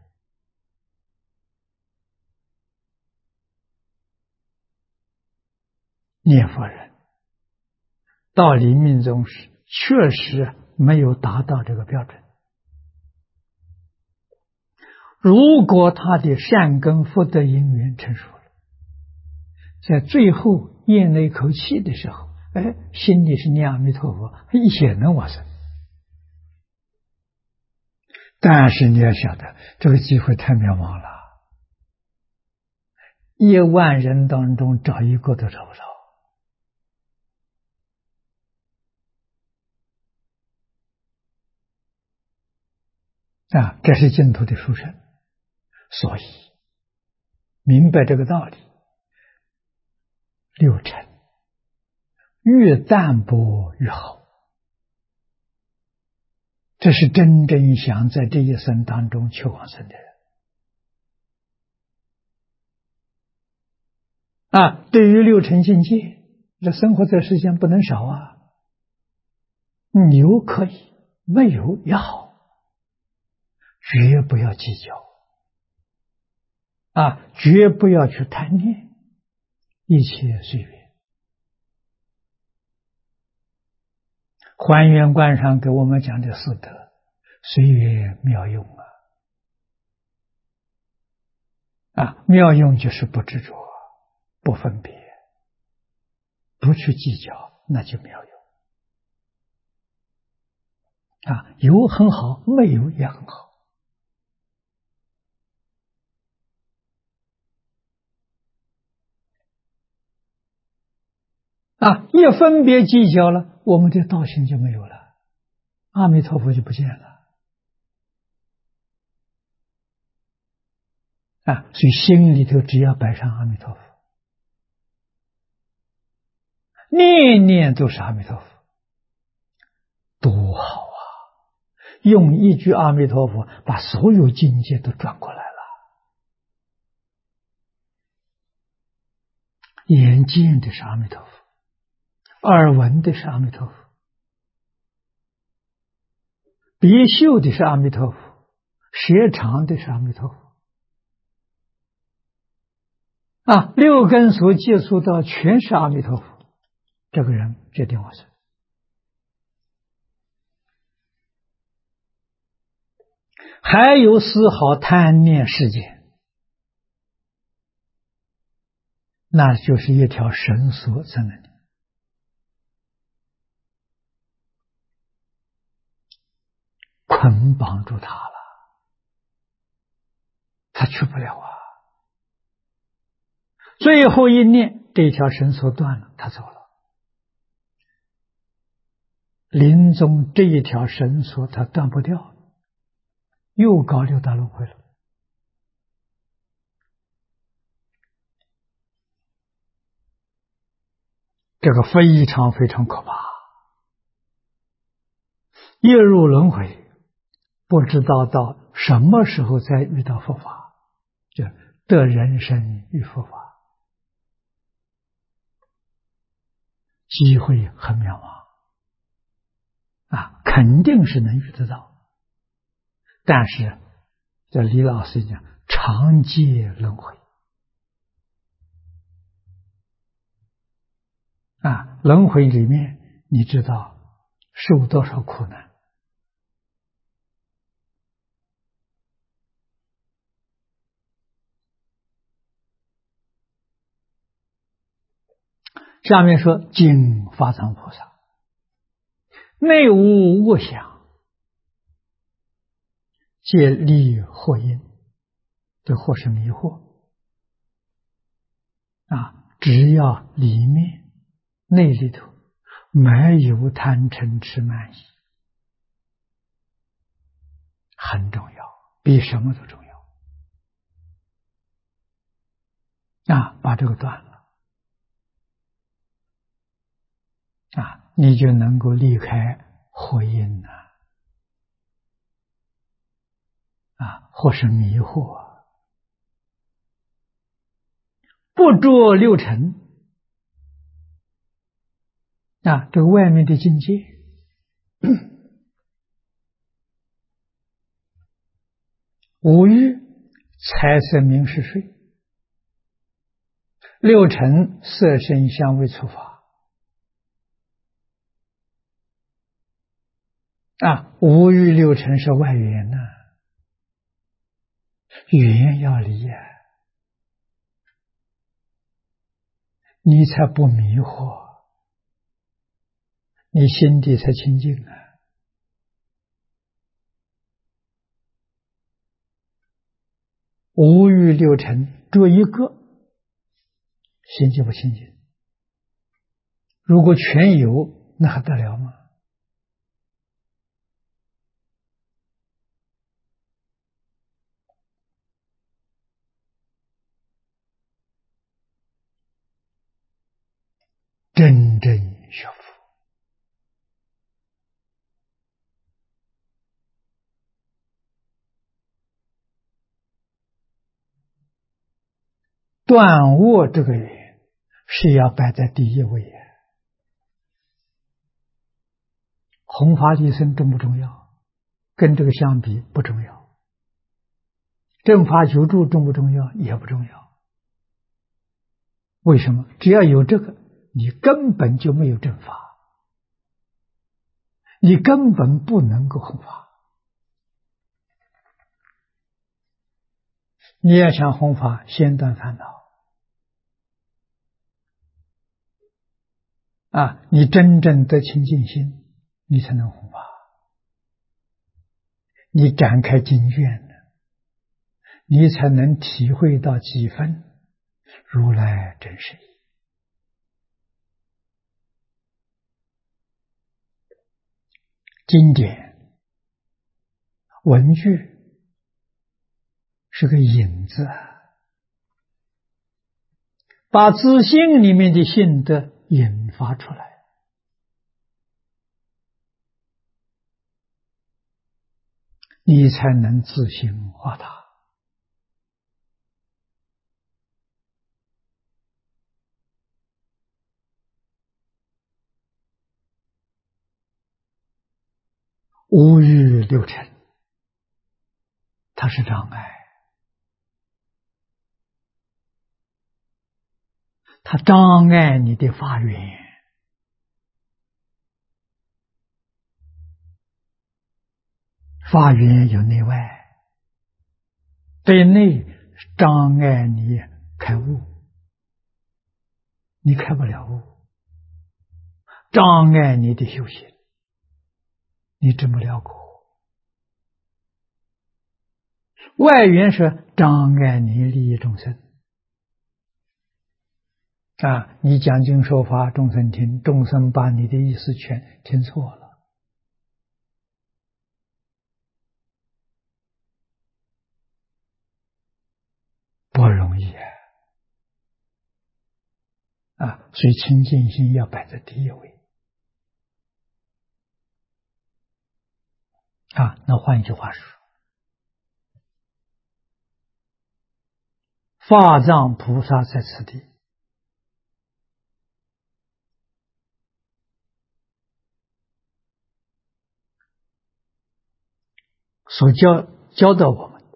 念佛人到临命终时，确实没有达到这个标准。如果他的善根福德因缘成熟了，在最后咽那口气的时候，心里是念阿弥陀佛，也能往生。 但是你要晓得，这个机会太渺茫了，10000人当中找一个都找不到。这是净土的殊胜。所以明白这个道理，六尘越淡薄越好。这是真正想在这一生当中求往生的人对于六尘境界，这生活在世间不能少有可以，没有也好，绝不要计较绝不要去贪念，一切随缘。还原观上给我们讲的四德，随缘妙用妙用就是不执着，不分别，不去计较，那就妙用有很好，没有也很好。一分别计较了，我们的道行就没有了，阿弥陀佛就不见了所以心里头只要摆上阿弥陀佛，念念都是阿弥陀佛，多好用一句阿弥陀佛把所有境界都转过来了。眼见的是阿弥陀佛，耳闻的是阿弥陀佛，鼻嗅的是阿弥陀佛，舌尝的是阿弥陀佛六根所接触到全是阿弥陀佛，这个人决定往生。还有丝毫贪念世界，那就是一条绳索在那里，捆绑住他了，他去不了最后一念，这条绳索断了，他走了。临终这一条绳索他断不掉，又搞六道轮回了。这个非常非常可怕，一入轮回，不知道到什么时候再遇到佛法，就得人生与佛法，机会很渺茫肯定是能遇得到，但是这李老师讲常借轮回轮回里面你知道受多少苦难。下面说经法藏菩萨内无我想，借力惑因，这惑是迷惑只要里面内里头没有贪嗔痴慢疑，很重要，比什么都重要把这个断了你就能够离开惑因或是迷惑不着六尘这个外面的境界五欲财色名食睡，六尘色声香味触法五欲六尘是外缘缘要离你才不迷惑，你心地才清净五欲六尘着一个，心就不清净。如果全有，那还得了吗？真正学佛，断我这个缘是要摆在第一位。弘法利生重不重要？跟这个相比不重要。正法求助重不重要？也不重要。为什么？只要有这个，你根本就没有正法，你根本不能够弘法。你要想弘法，先断烦恼啊！你真正得清净心，你才能弘法。你展开经卷，你才能体会到几分如来真实义。经典文句是个引子，把自性里面的性德引发出来，你才能自性化他。五欲六尘，它是障碍，它障碍你的发愿。发愿有内外，对内障碍你开悟，你开不了悟；障碍你的修行，你证不了果。外缘是障碍你利益众生啊！你讲经说法，众生听，众生把你的意思全听错了，不容易啊！所以清净心要摆在第一位啊！那换一句话说，法藏菩萨在此地所教导我们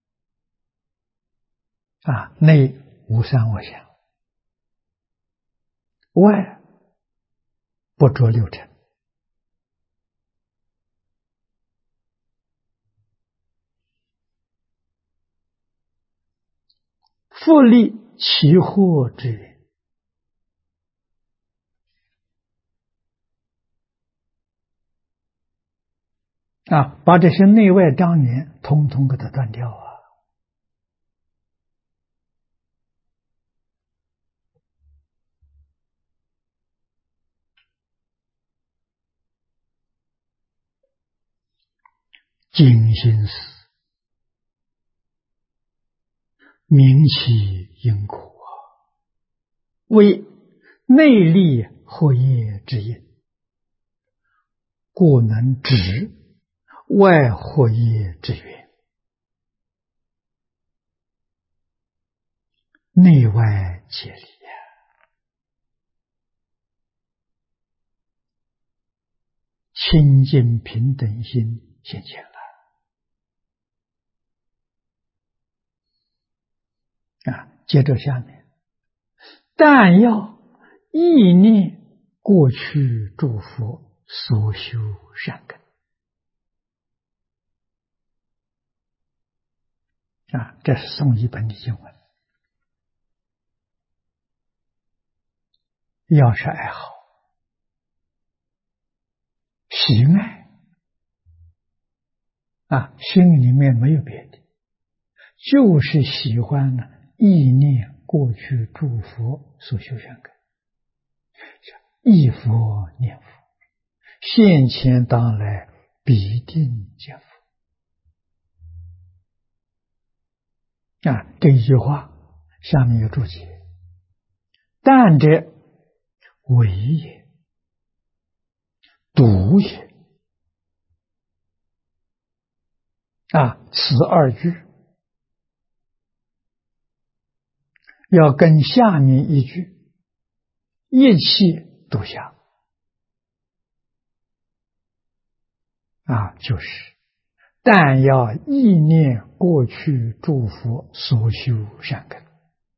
啊，内无三我想，外不着六尘，复利其惑之源啊！把这些内外障缘通通给它断掉啊！精心思，明其因果啊，为内力惑业之因，故能止外惑业之源，内外皆离呀！清净平等心现前了啊！接着下面，但要忆念过去诸佛所修善根啊！这是宋一本的经文。要是爱好、喜爱啊，心里面没有别的， 就是喜欢呢意念过去诸佛所修善根，忆佛念佛，现前当来必定见佛。这一句话下面有注解：但者为也，独也。此二句要跟下面一句一起读下。就是但要意念过去诸佛所修善根。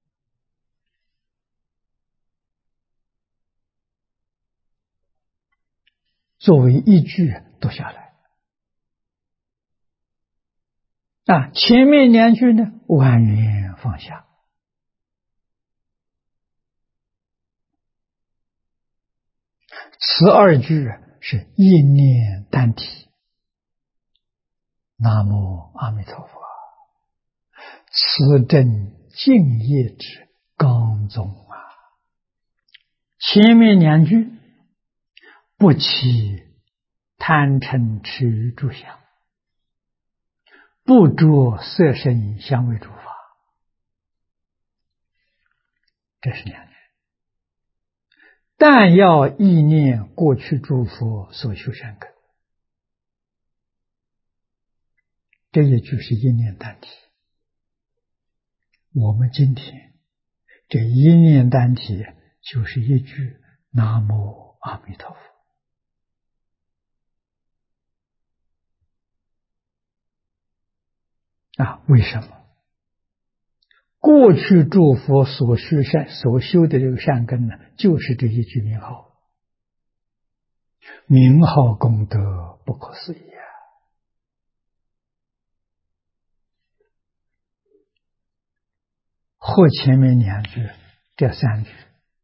作为一句读下来。前面两句呢，完全放下。此二句是一念单体。南无阿弥陀佛，此正净业之刚宗啊！前面两句不起贪嗔痴欲诸相，不着色声香味诸法，这是两句。但要意念过去诸佛所修善根，这一句是一念单体。我们今天这一念单体就是一句南无阿弥陀佛。为什么？过去诸佛所修的这个善根呢，就是这一句名号，名号功德不可思议啊！或前面两句，这三句，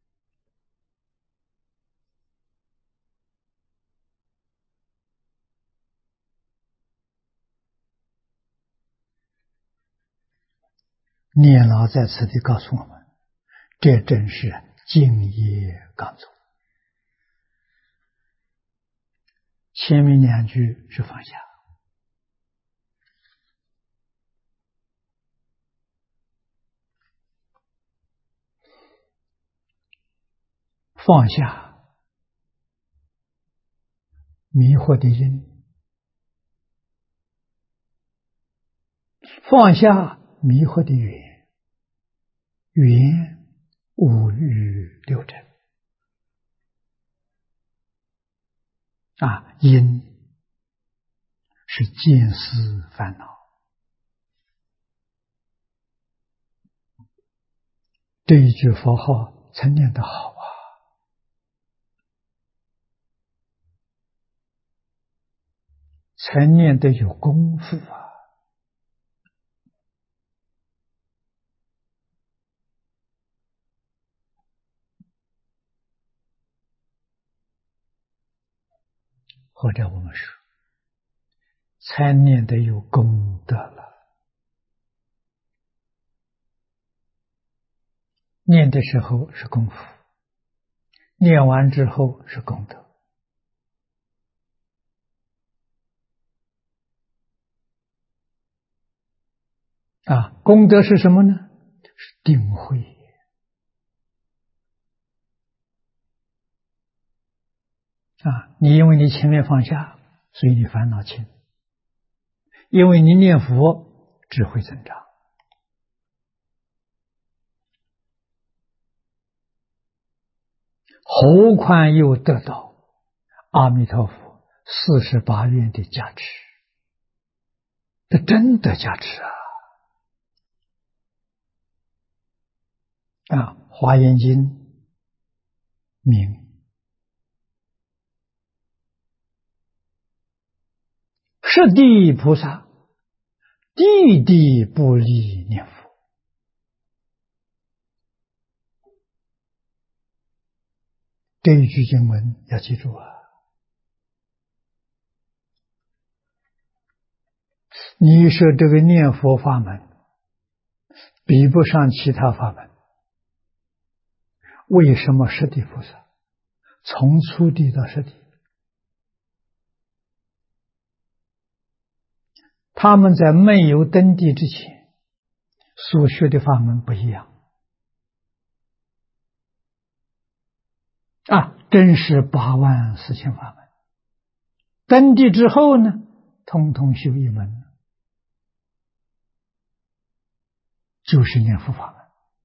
念老在此地告诉我们，这正是净业刚宗。前面两句是放下，放下迷惑的因，放下迷惑的缘，缘五欲六尘。因是见思烦恼。这一句佛号才念得好啊！才念得有功夫啊！或者我们说，才念得有功德了。念的时候是功夫，念完之后是功德。功德是什么呢？是定慧。你因为你前面放下，所以你烦恼轻；因为你念佛，智慧增长。何况又得到阿弥陀佛48愿的加持，这真的加持华严经名十地菩萨，地地不离念佛。这一句经文要记住你说这个念佛法门比不上其他法门。为什么十地菩萨从初地到十地，他们在没有登地之前所学的法门不一样真是84000法门。登地之后呢，通通修一门，就是念佛法门，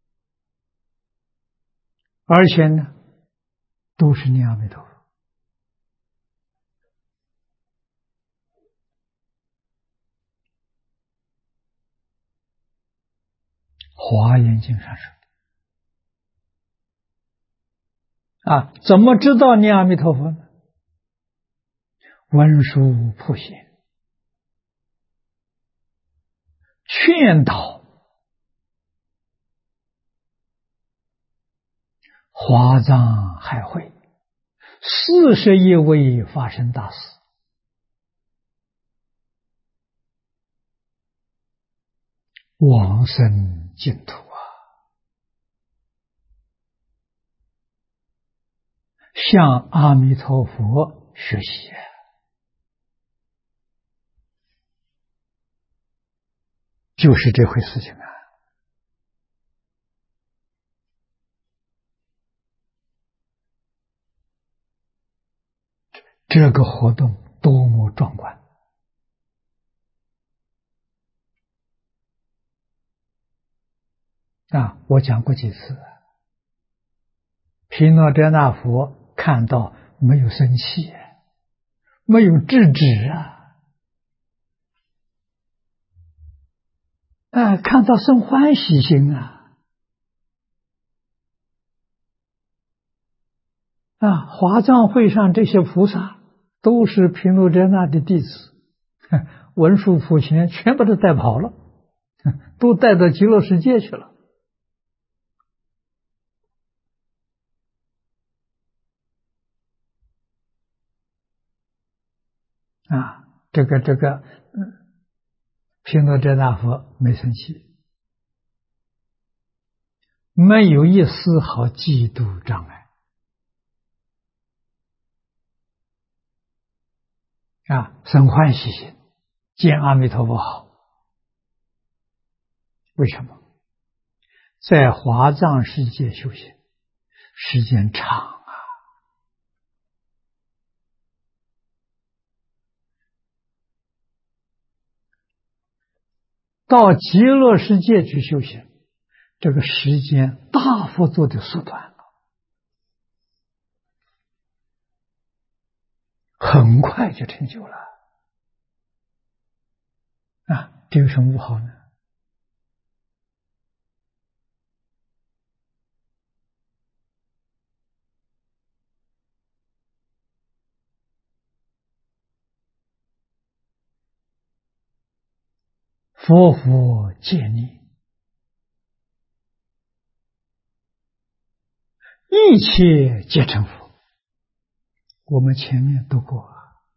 而且呢，都是念阿弥陀佛。华严经上说怎么知道念阿弥陀佛呢？文殊普贤劝导华藏海会41位法身大士，往生净土向阿弥陀佛学习就是这回事情这个活动多么壮观我讲过几次，毗卢遮那佛看到没有生气，没有制止看到生欢喜心华藏会上这些菩萨都是毗卢遮那的弟子，文殊普贤全部都带跑了，都带到极乐世界去了这个毗卢遮那佛没生气，没有一丝毫嫉妒障碍生欢喜心，见阿弥陀佛好。为什么？在华藏世界修行时间长到极乐世界去修行，这个时间大幅度的缩短了，很快就成就了这有什么不好呢？佛佛戒念，一切皆成佛。我们前面读过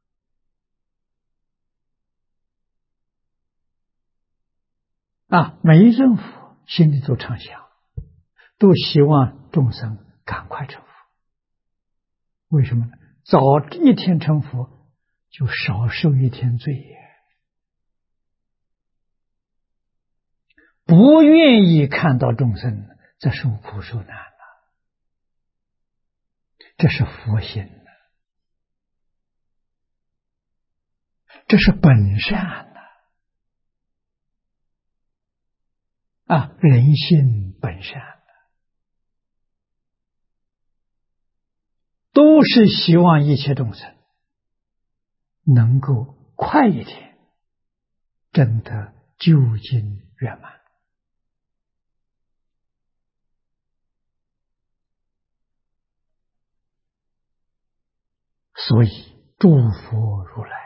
每一任佛心里都常想，都希望众生赶快成佛。为什么呢？早一天成佛，就少受一天罪业。不愿意看到众生在受苦受难这是佛心这是本善人性本善都是希望一切众生能够快一点证得究竟圆满。所以诸佛如来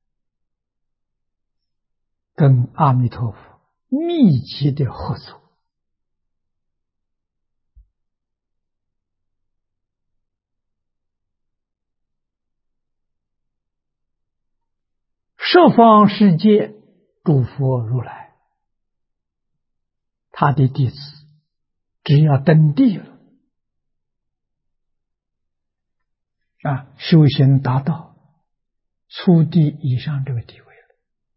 跟阿弥陀佛密集的合作，十方世界诸佛如来， 他的弟子只要登地了修行达到初地以上这个地位了，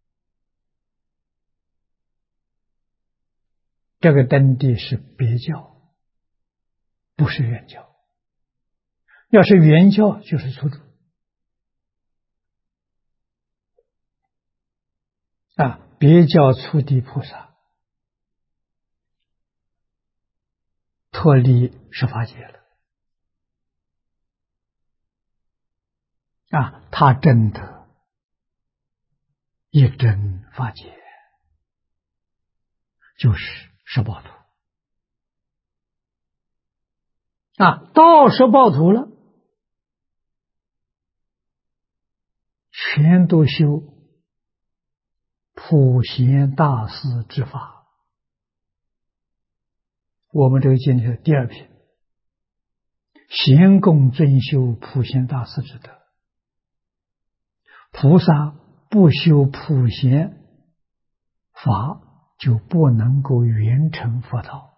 这个登地是别教，不是原教。要是原教就是初住别教初地菩萨脱离十法界了他证得一真法界，就是十报图到十报图了，全都修普贤大士之法。我们这个经是第二品，贤供尊修普贤大士之德。菩萨不修普贤法，就不能够圆成佛道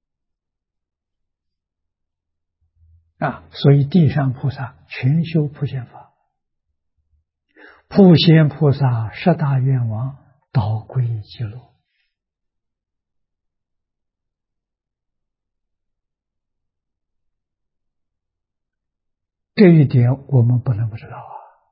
所以地上菩萨全修普贤法。普贤菩萨十大愿望导归极乐。这一点我们不能不知道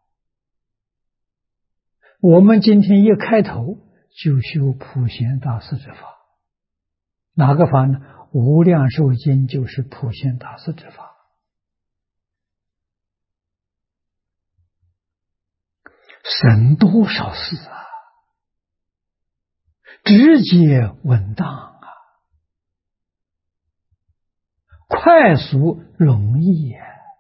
我们今天一开头就修普贤大士之法，哪个法呢？无量寿经就是普贤大士之法。省多少事直接稳当快速容易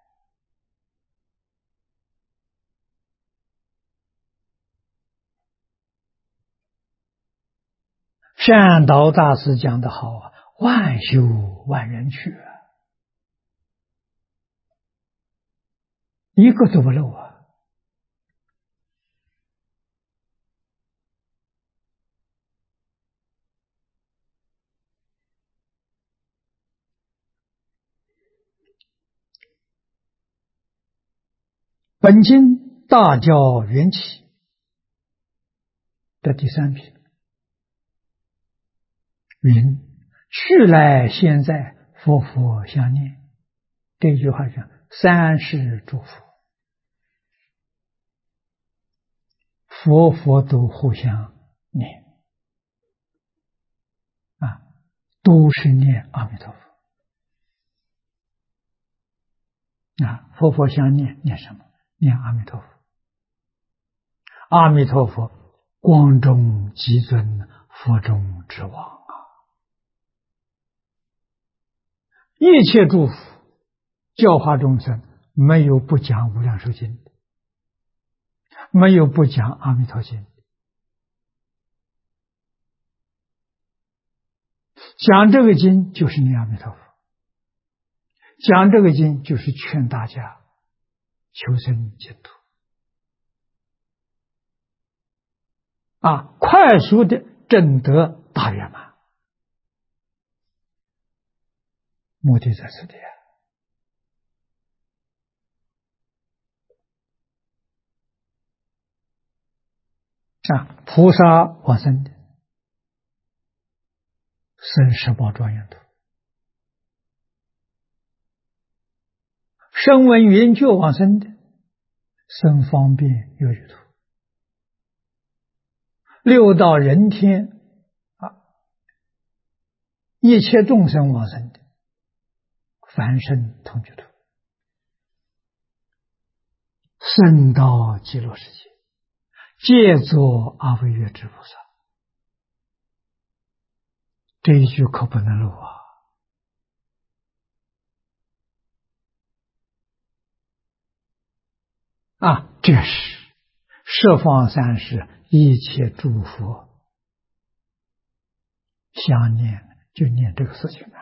善导大师讲得好万修万人去一个都不漏本经大教缘起的第三品云：去来现在，佛佛相念。这句话讲三世诸佛，佛佛都互相念都是念阿弥陀佛佛佛相念，念什么？念阿弥陀佛。阿弥陀佛光中极尊，佛中之王一切诸佛教化众生，没有不讲无量寿经，没有不讲阿弥陀经。讲这个经就是念阿弥陀佛，讲这个经就是劝大家求生净土快速的证得大圆满，目的在此地菩萨往生的生十宝庄严土，声闻缘觉往生的生方便有余土，六道人天一切众生往生的凡圣同居土，生到极乐世界皆作阿惟越之菩萨。这一句可不能漏这是十方三世一切诸佛相念，就念这个事情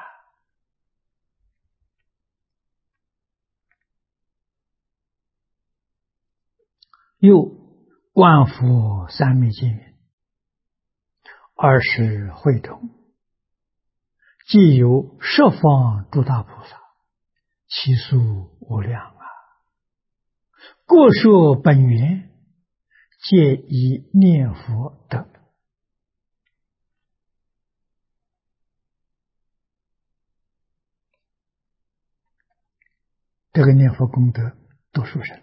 又观佛三昧经云：二十会中既有十方诸大菩萨，其数无量啊！各说本源，皆以念佛得。这个念佛功德多殊胜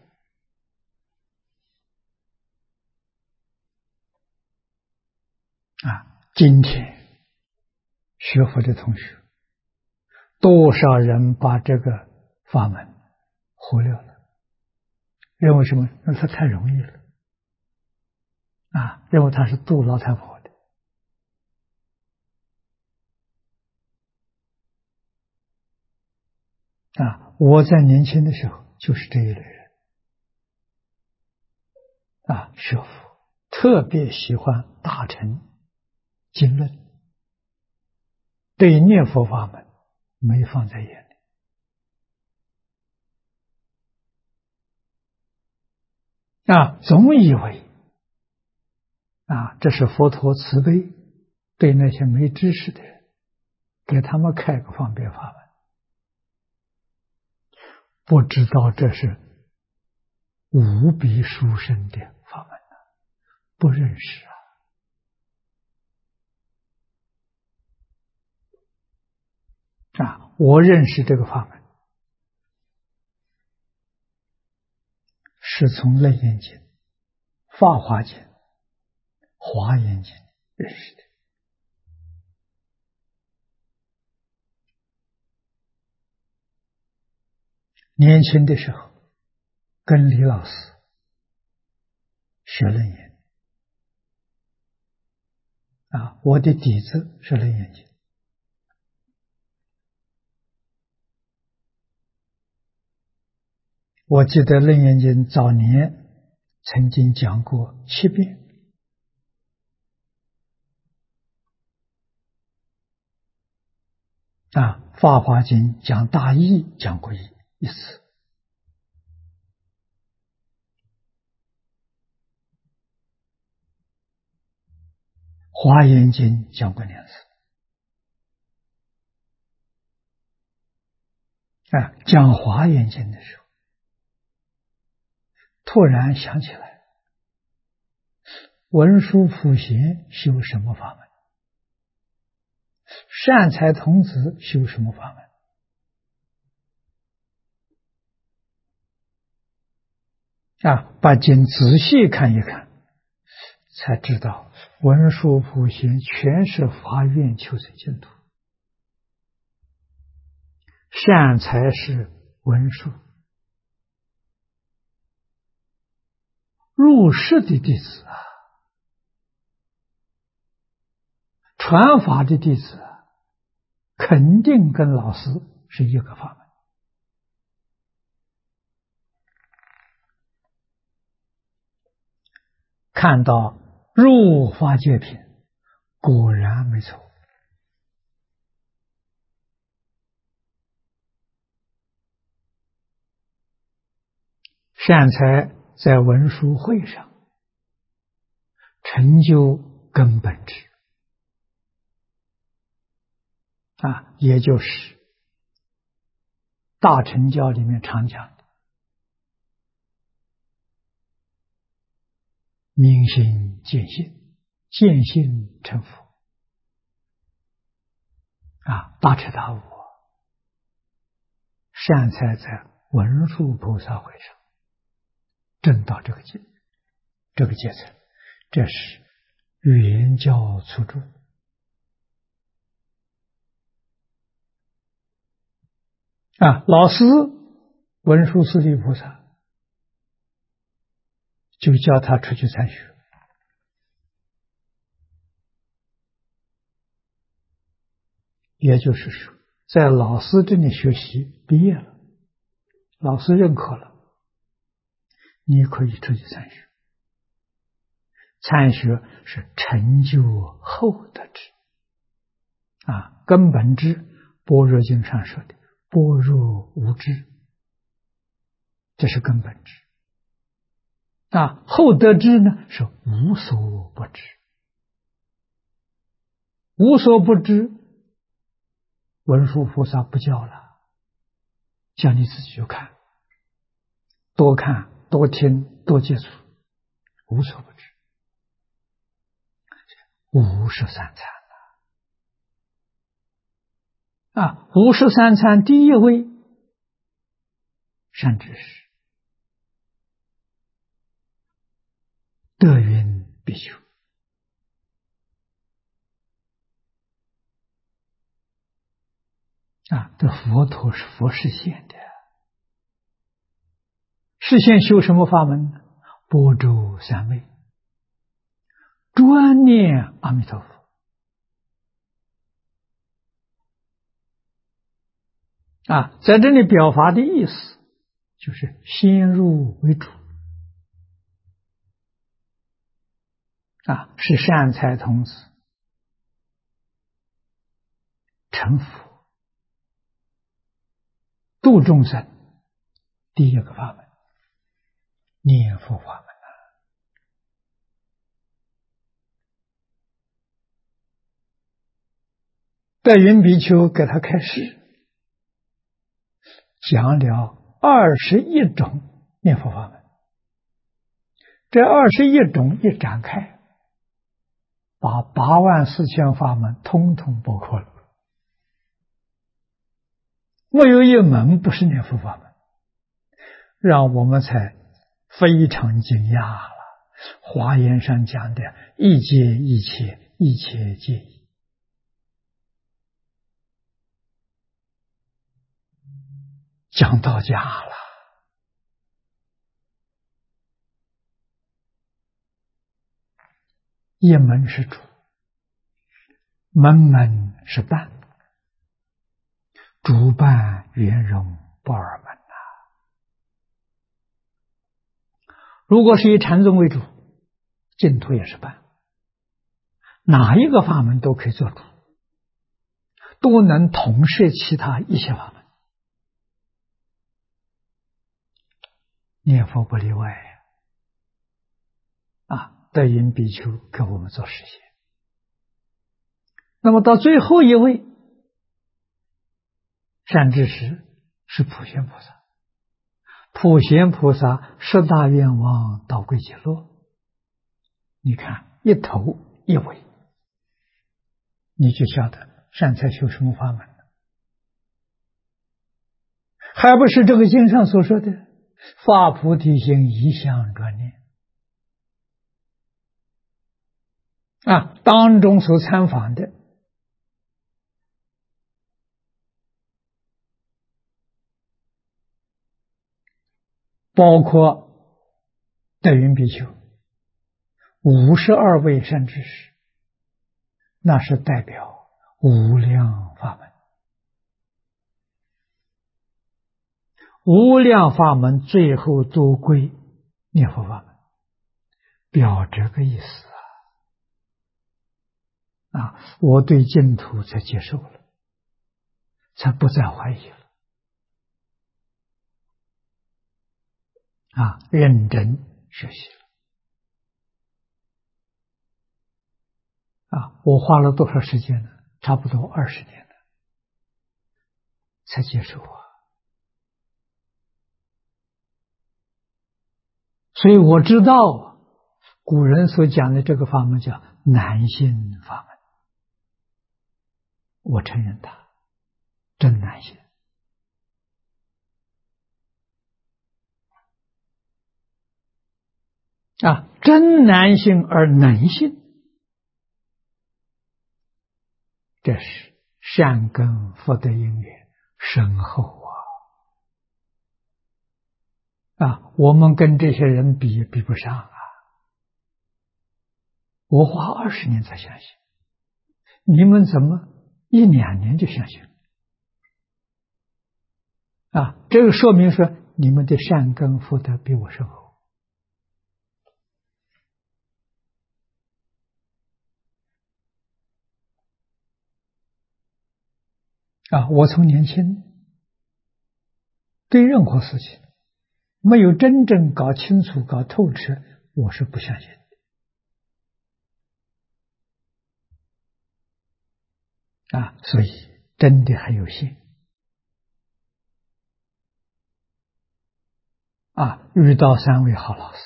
啊！今天学佛的同学，多少人把这个法门忽略了？认为什么？认为它太容易了啊！认为它是度老太婆的啊！我在年轻的时候就是这一类人啊，学佛特别喜欢大乘经论，对念佛法门没放在眼里啊，总以为啊，这是佛陀慈悲对那些没知识的人，给他们开个方便法门，不知道这是无比殊胜的法门啊，不认识啊！我认识这个法门，是从楞严经、法华经、华严经认识的。年轻的时候跟李老师学楞严啊，我的底子是楞严经。我记得楞严经早年曾经讲过7遍啊，法华经讲大义讲过一次，华严经讲过2次啊。讲华严经的时候，突然想起来，文殊普贤修什么法门？善财童子修什么法门？啊，把经仔细看一看，才知道文殊普贤全是发愿求生净土，善财是文殊，入世的弟子啊，传法的弟子啊，肯定跟老师是一个法门。看到入法界品，果然没错。善财在文殊会上成就根本智啊，也就是大乘教里面常讲的明心见性，见性成佛啊，大彻大悟。善财在文殊菩萨会上证到这个阶层，这是圆教初住啊。老师文殊师利菩萨就叫他出去参学，也就是说，在老师这里学习毕业了，老师认可了，你可以出去参学。参学是成就后得智啊，根本智，般若经上说的般若无智，这是根本智啊。后得智呢是无所不知，无所不知文殊菩萨不教了，叫你自己去看，多看、多听、多接触，无所不知。53参53参第一位善知识，德云比丘。这佛陀是佛示现的，示现修什么法门呢？般舟三昧，专念阿弥陀佛。在这里表法的意思就是先入为主，是善财童子成佛度众生第一个法门，念佛法门。德云比丘给他开示，讲了21种念佛法门，这21种一展开，把84000法门通通包括了，没有一门不是念佛法门，让我们才非常惊讶了。华严上讲的一切一切，一切皆一，讲到家了。一门是主，门门是伴，主伴圆融不二门。如果是以禅宗为主，净土也是伴，哪一个法门都可以做主，都能统摄其他一切法门，念佛不例外。德云比丘给我们做实现。那么到最后一位善知识是普贤菩萨，普贤菩萨十大愿望导归极乐。你看一头一尾，你就晓得善财修什么法门了，还不是这个经上所说的发菩提心，一向专念当中所参访的包括德云比丘52位善知识，那是代表无量法门。无量法门最后都归念佛法门，表这个意思我对净土才接受了，才不再怀疑了认真学习了我花了多少时间呢？差不多20年了，才接受所以我知道古人所讲的这个法门叫难信法门，我承认它真难信真难信而能信，这是善根福德因缘深厚我们跟这些人比不上我花20年才相信，你们怎么1-2年就相信这个说明说你们的善根福德比我深厚我从年轻对任何事情没有真正搞清楚搞透彻，我是不相信的所以真的还有限遇到3位好老师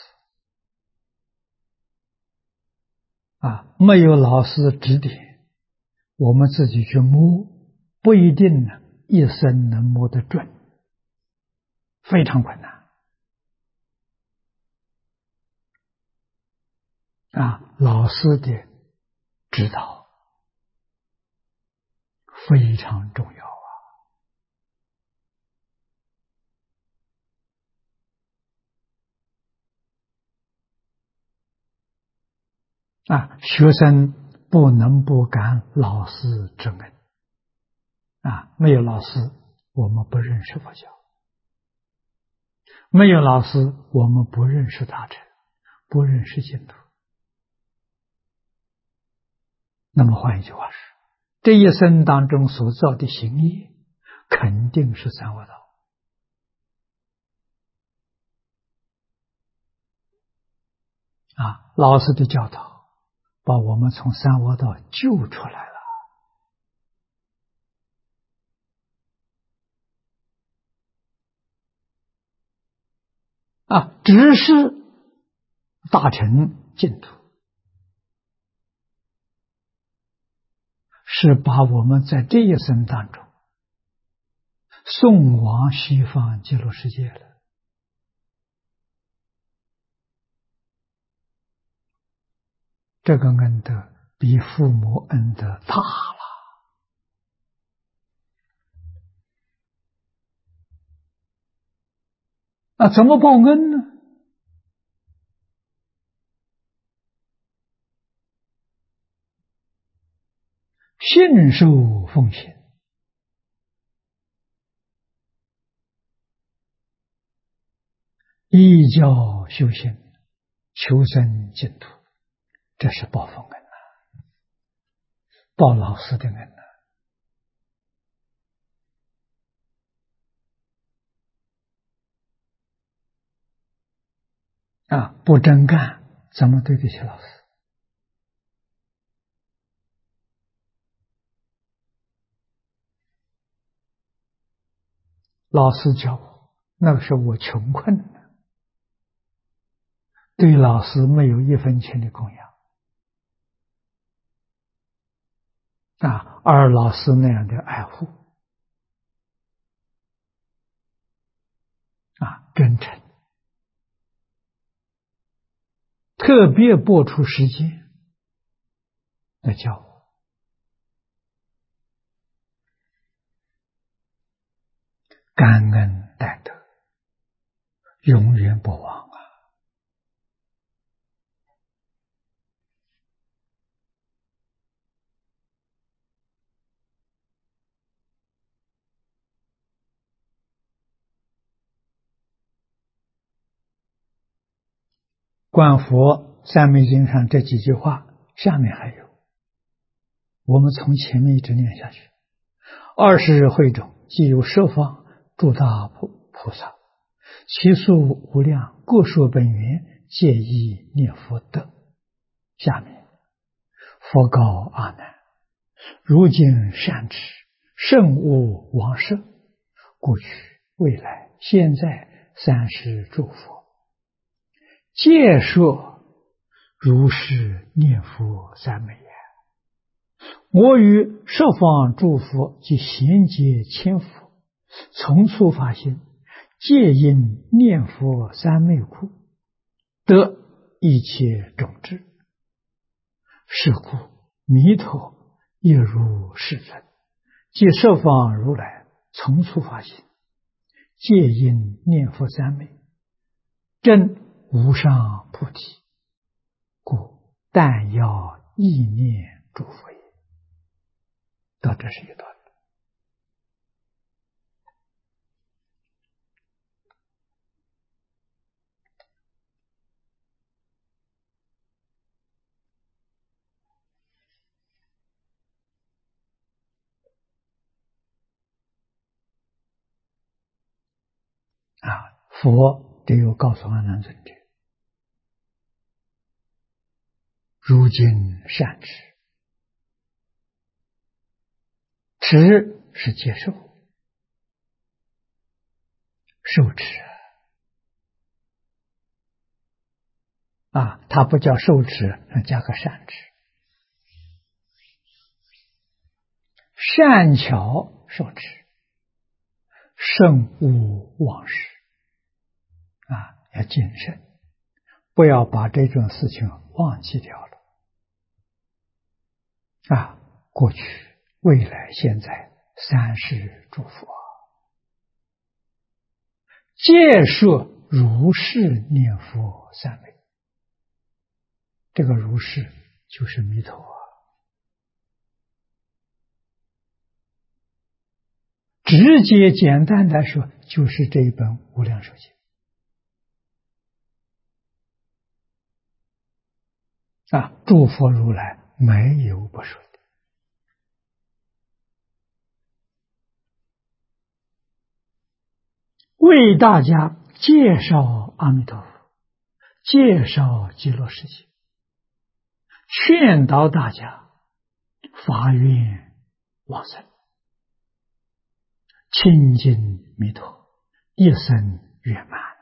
没有老师指点，我们自己去摸，不一定呢一生能摸得准，非常困难老师的指导非常重要学生不能不感老师之恩没有老师，我们不认识佛教；没有老师，我们不认识大乘，不认识净土。那么换一句话说，这一生当中所造的行业，肯定是三恶道老师的教导，把我们从三恶道救出来了。只是大乘净土是把我们在这一生当中送往西方极乐世界了。这个恩德比父母恩德大了怎么报恩呢？信受奉献，依教修行，求生净土，这是报佛恩报老师的恩不真干怎么对得起老师？老师教我，那个时候我穷困了，对老师没有1分钱的供养而老师那样的爱护真诚，特别拨出时间来教我，感恩戴德，永远不忘观佛三昧经上这几句话，下面还有，我们从前面一直念下去。20日会中，既有十方诸大菩萨，其数无量，各说本源，皆以念佛德。下面佛告阿难：如今善知甚无往舍，过去未来现在30诸佛，皆说如是念佛三昧也。我与十方诸佛及贤劫千佛，从初发心，皆因念佛三昧故，得一切种智。是故弥陀亦如世尊，即十方如来从初发心，皆因念佛三昧，证无上菩提，故但要意念诸佛也。到这是一段佛只有告诉阿难尊者，如今善知，持是接受，受持啊，它不叫受持，加个善持，善巧受持，慎勿忘失啊，要谨慎，不要把这种事情忘记掉了啊！过去、未来、现在三世诸佛，皆说如是念佛三昧。这个如是就是弥陀啊，直接简单来说，就是这一本《无量寿经》啊，诸佛如来没有不说的。为大家介绍阿弥陀佛，介绍极乐世界，劝导大家发愿往生，亲近弥陀，一生圆满了。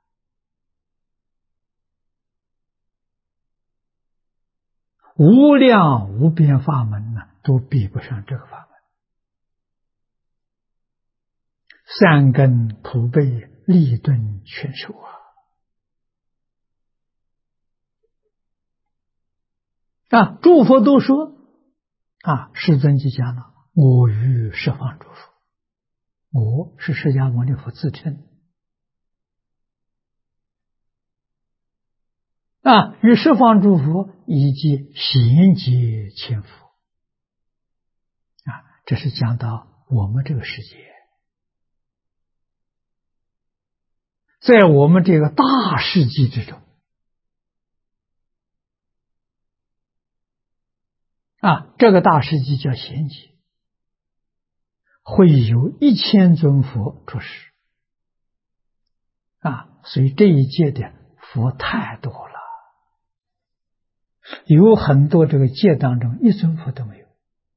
无量无边法门呢，都比不上这个法门。三根普被，利钝全收啊！诸佛都说啊，世尊就讲了，我于十方诸佛，我是释迦牟尼佛自称啊，与十方诸佛以及贤劫千佛啊，这是讲到我们这个世界，在我们这个大世纪之中啊，这个大世纪叫贤劫，会有1000尊佛出世啊，所以这一届的佛太多了，有很多这个界当中一尊佛都没有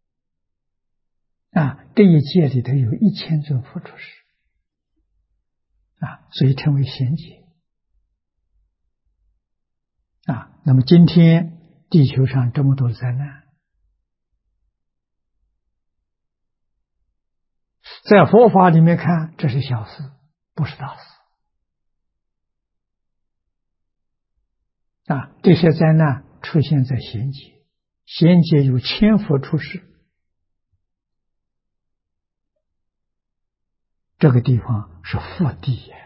啊，这一界里头有1000尊佛出世啊，所以称为贤劫啊。那么今天地球上这么多灾难，在佛法里面看，这是小事，不是大事啊。这些灾难出现在贤劫，贤劫有千佛出世，这个地方是福地呀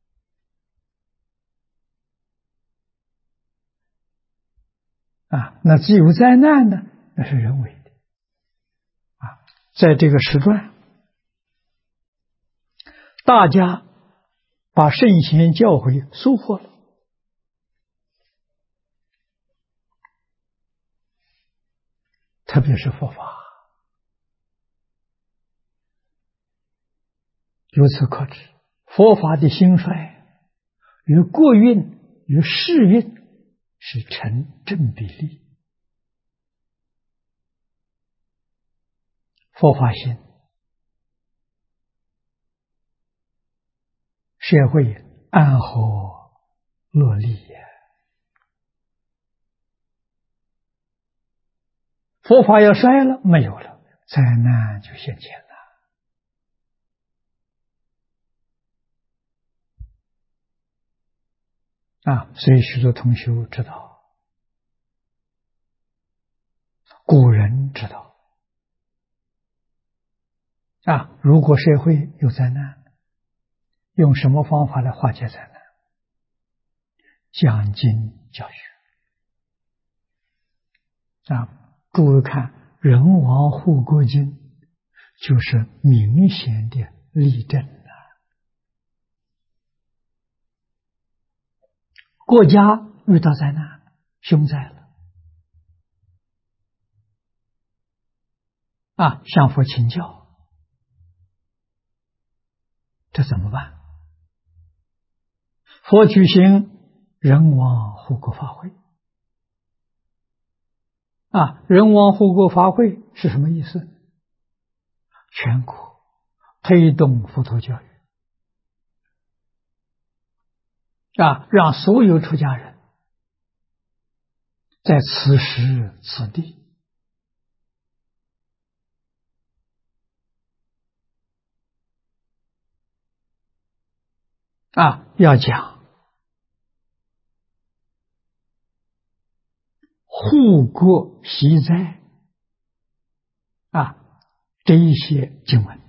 啊。那只有灾难呢，那是人为的啊。在这个时段，大家把圣贤教诲收获了，特别是佛法，由此可知，佛法的兴衰与国运与世运是成正比例。佛法兴，社会安和乐利也。佛法要衰了，没有了，灾难就现前了啊！所以许多同修知道，古人知道啊，如果社会有灾难，用什么方法来化解灾难？讲经教学啊！诸位看《人王护国经》，就是明显的例证了。国家遇到灾难，凶灾了啊，向佛请教，这怎么办？佛举行人王护国法会啊，人王护国法会是什么意思？ 全国推动佛陀教育让所有出家人在此时此地要讲护国息灾这一些经文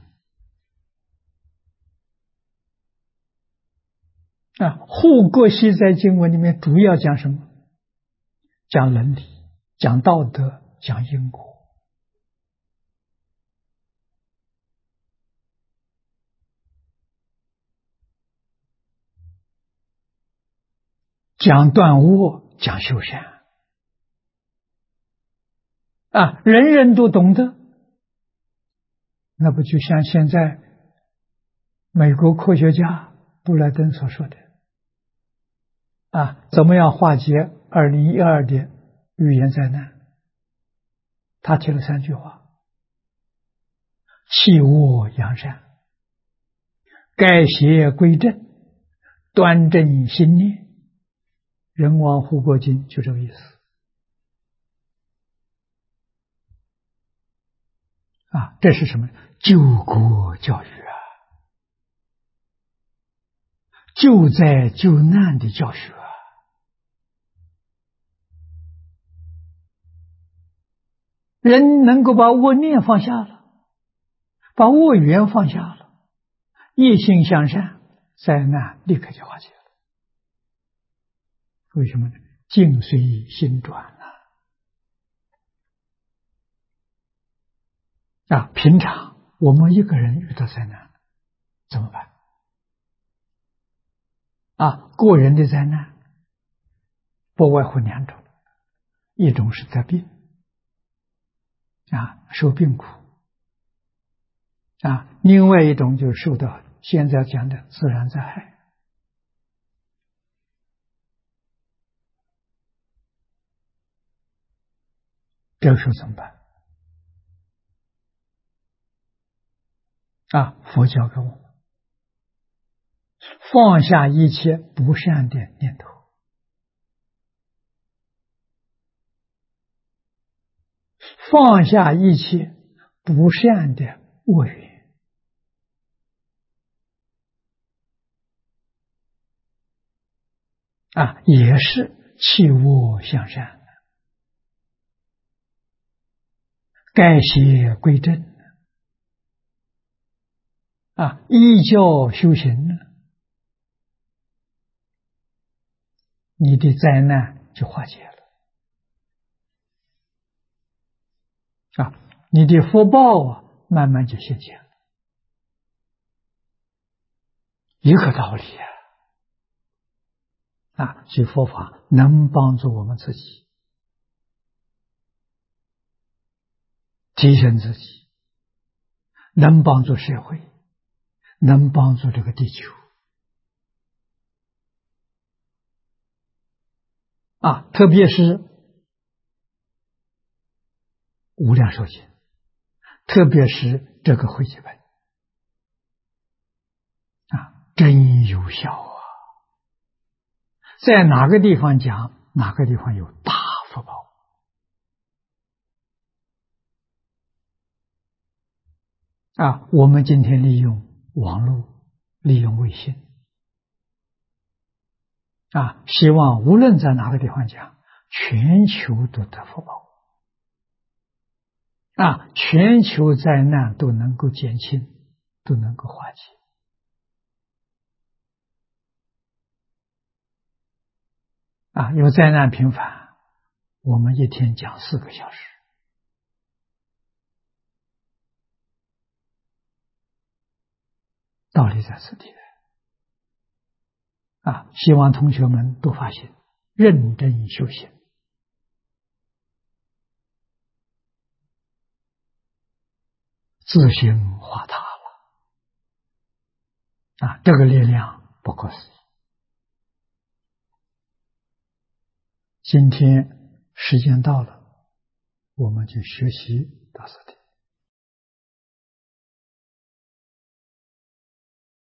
护国息灾经文里面主要讲什么？讲伦理，讲道德，讲因果。讲断恶，讲修善人人都懂得，那不就像现在美国科学家布莱登所说的怎么样化解2012的预言灾难？他提了3句话：弃恶扬善，改邪归正，端正心念。人王护国经就这个意思这是什么？救国教育救灾救难的教学人能够把恶念放下了，把恶缘放下了，一心向善，灾难立刻就化解了。为什么呢？境随心转平常我们一个人遇到灾难怎么办？个人的灾难不外乎2种，一种是得病受病苦另外一种就是受到现在讲的自然灾害。这个时候怎么办？佛教给我们放下一切不善的念头，放下一切不善的恶缘也是弃恶向善，改邪归正依教修行你的灾难就化解了你的福报慢慢就现前了，一个道理所以佛法能帮助我们自己提升自己，能帮助社会，能帮助这个地球特别是无量寿经，特别是这个会集本真有效在哪个地方讲，哪个地方有大福报我们今天利用网络，利用微信希望无论在哪个地方讲，全球都得福报全球灾难都能够减轻，都能够化解因为灾难频繁，我们一天讲4个小时道理在此地希望同学们都发现认真修行，自行化他了这个力量不可思议。今天时间到了，我们就学习到此地。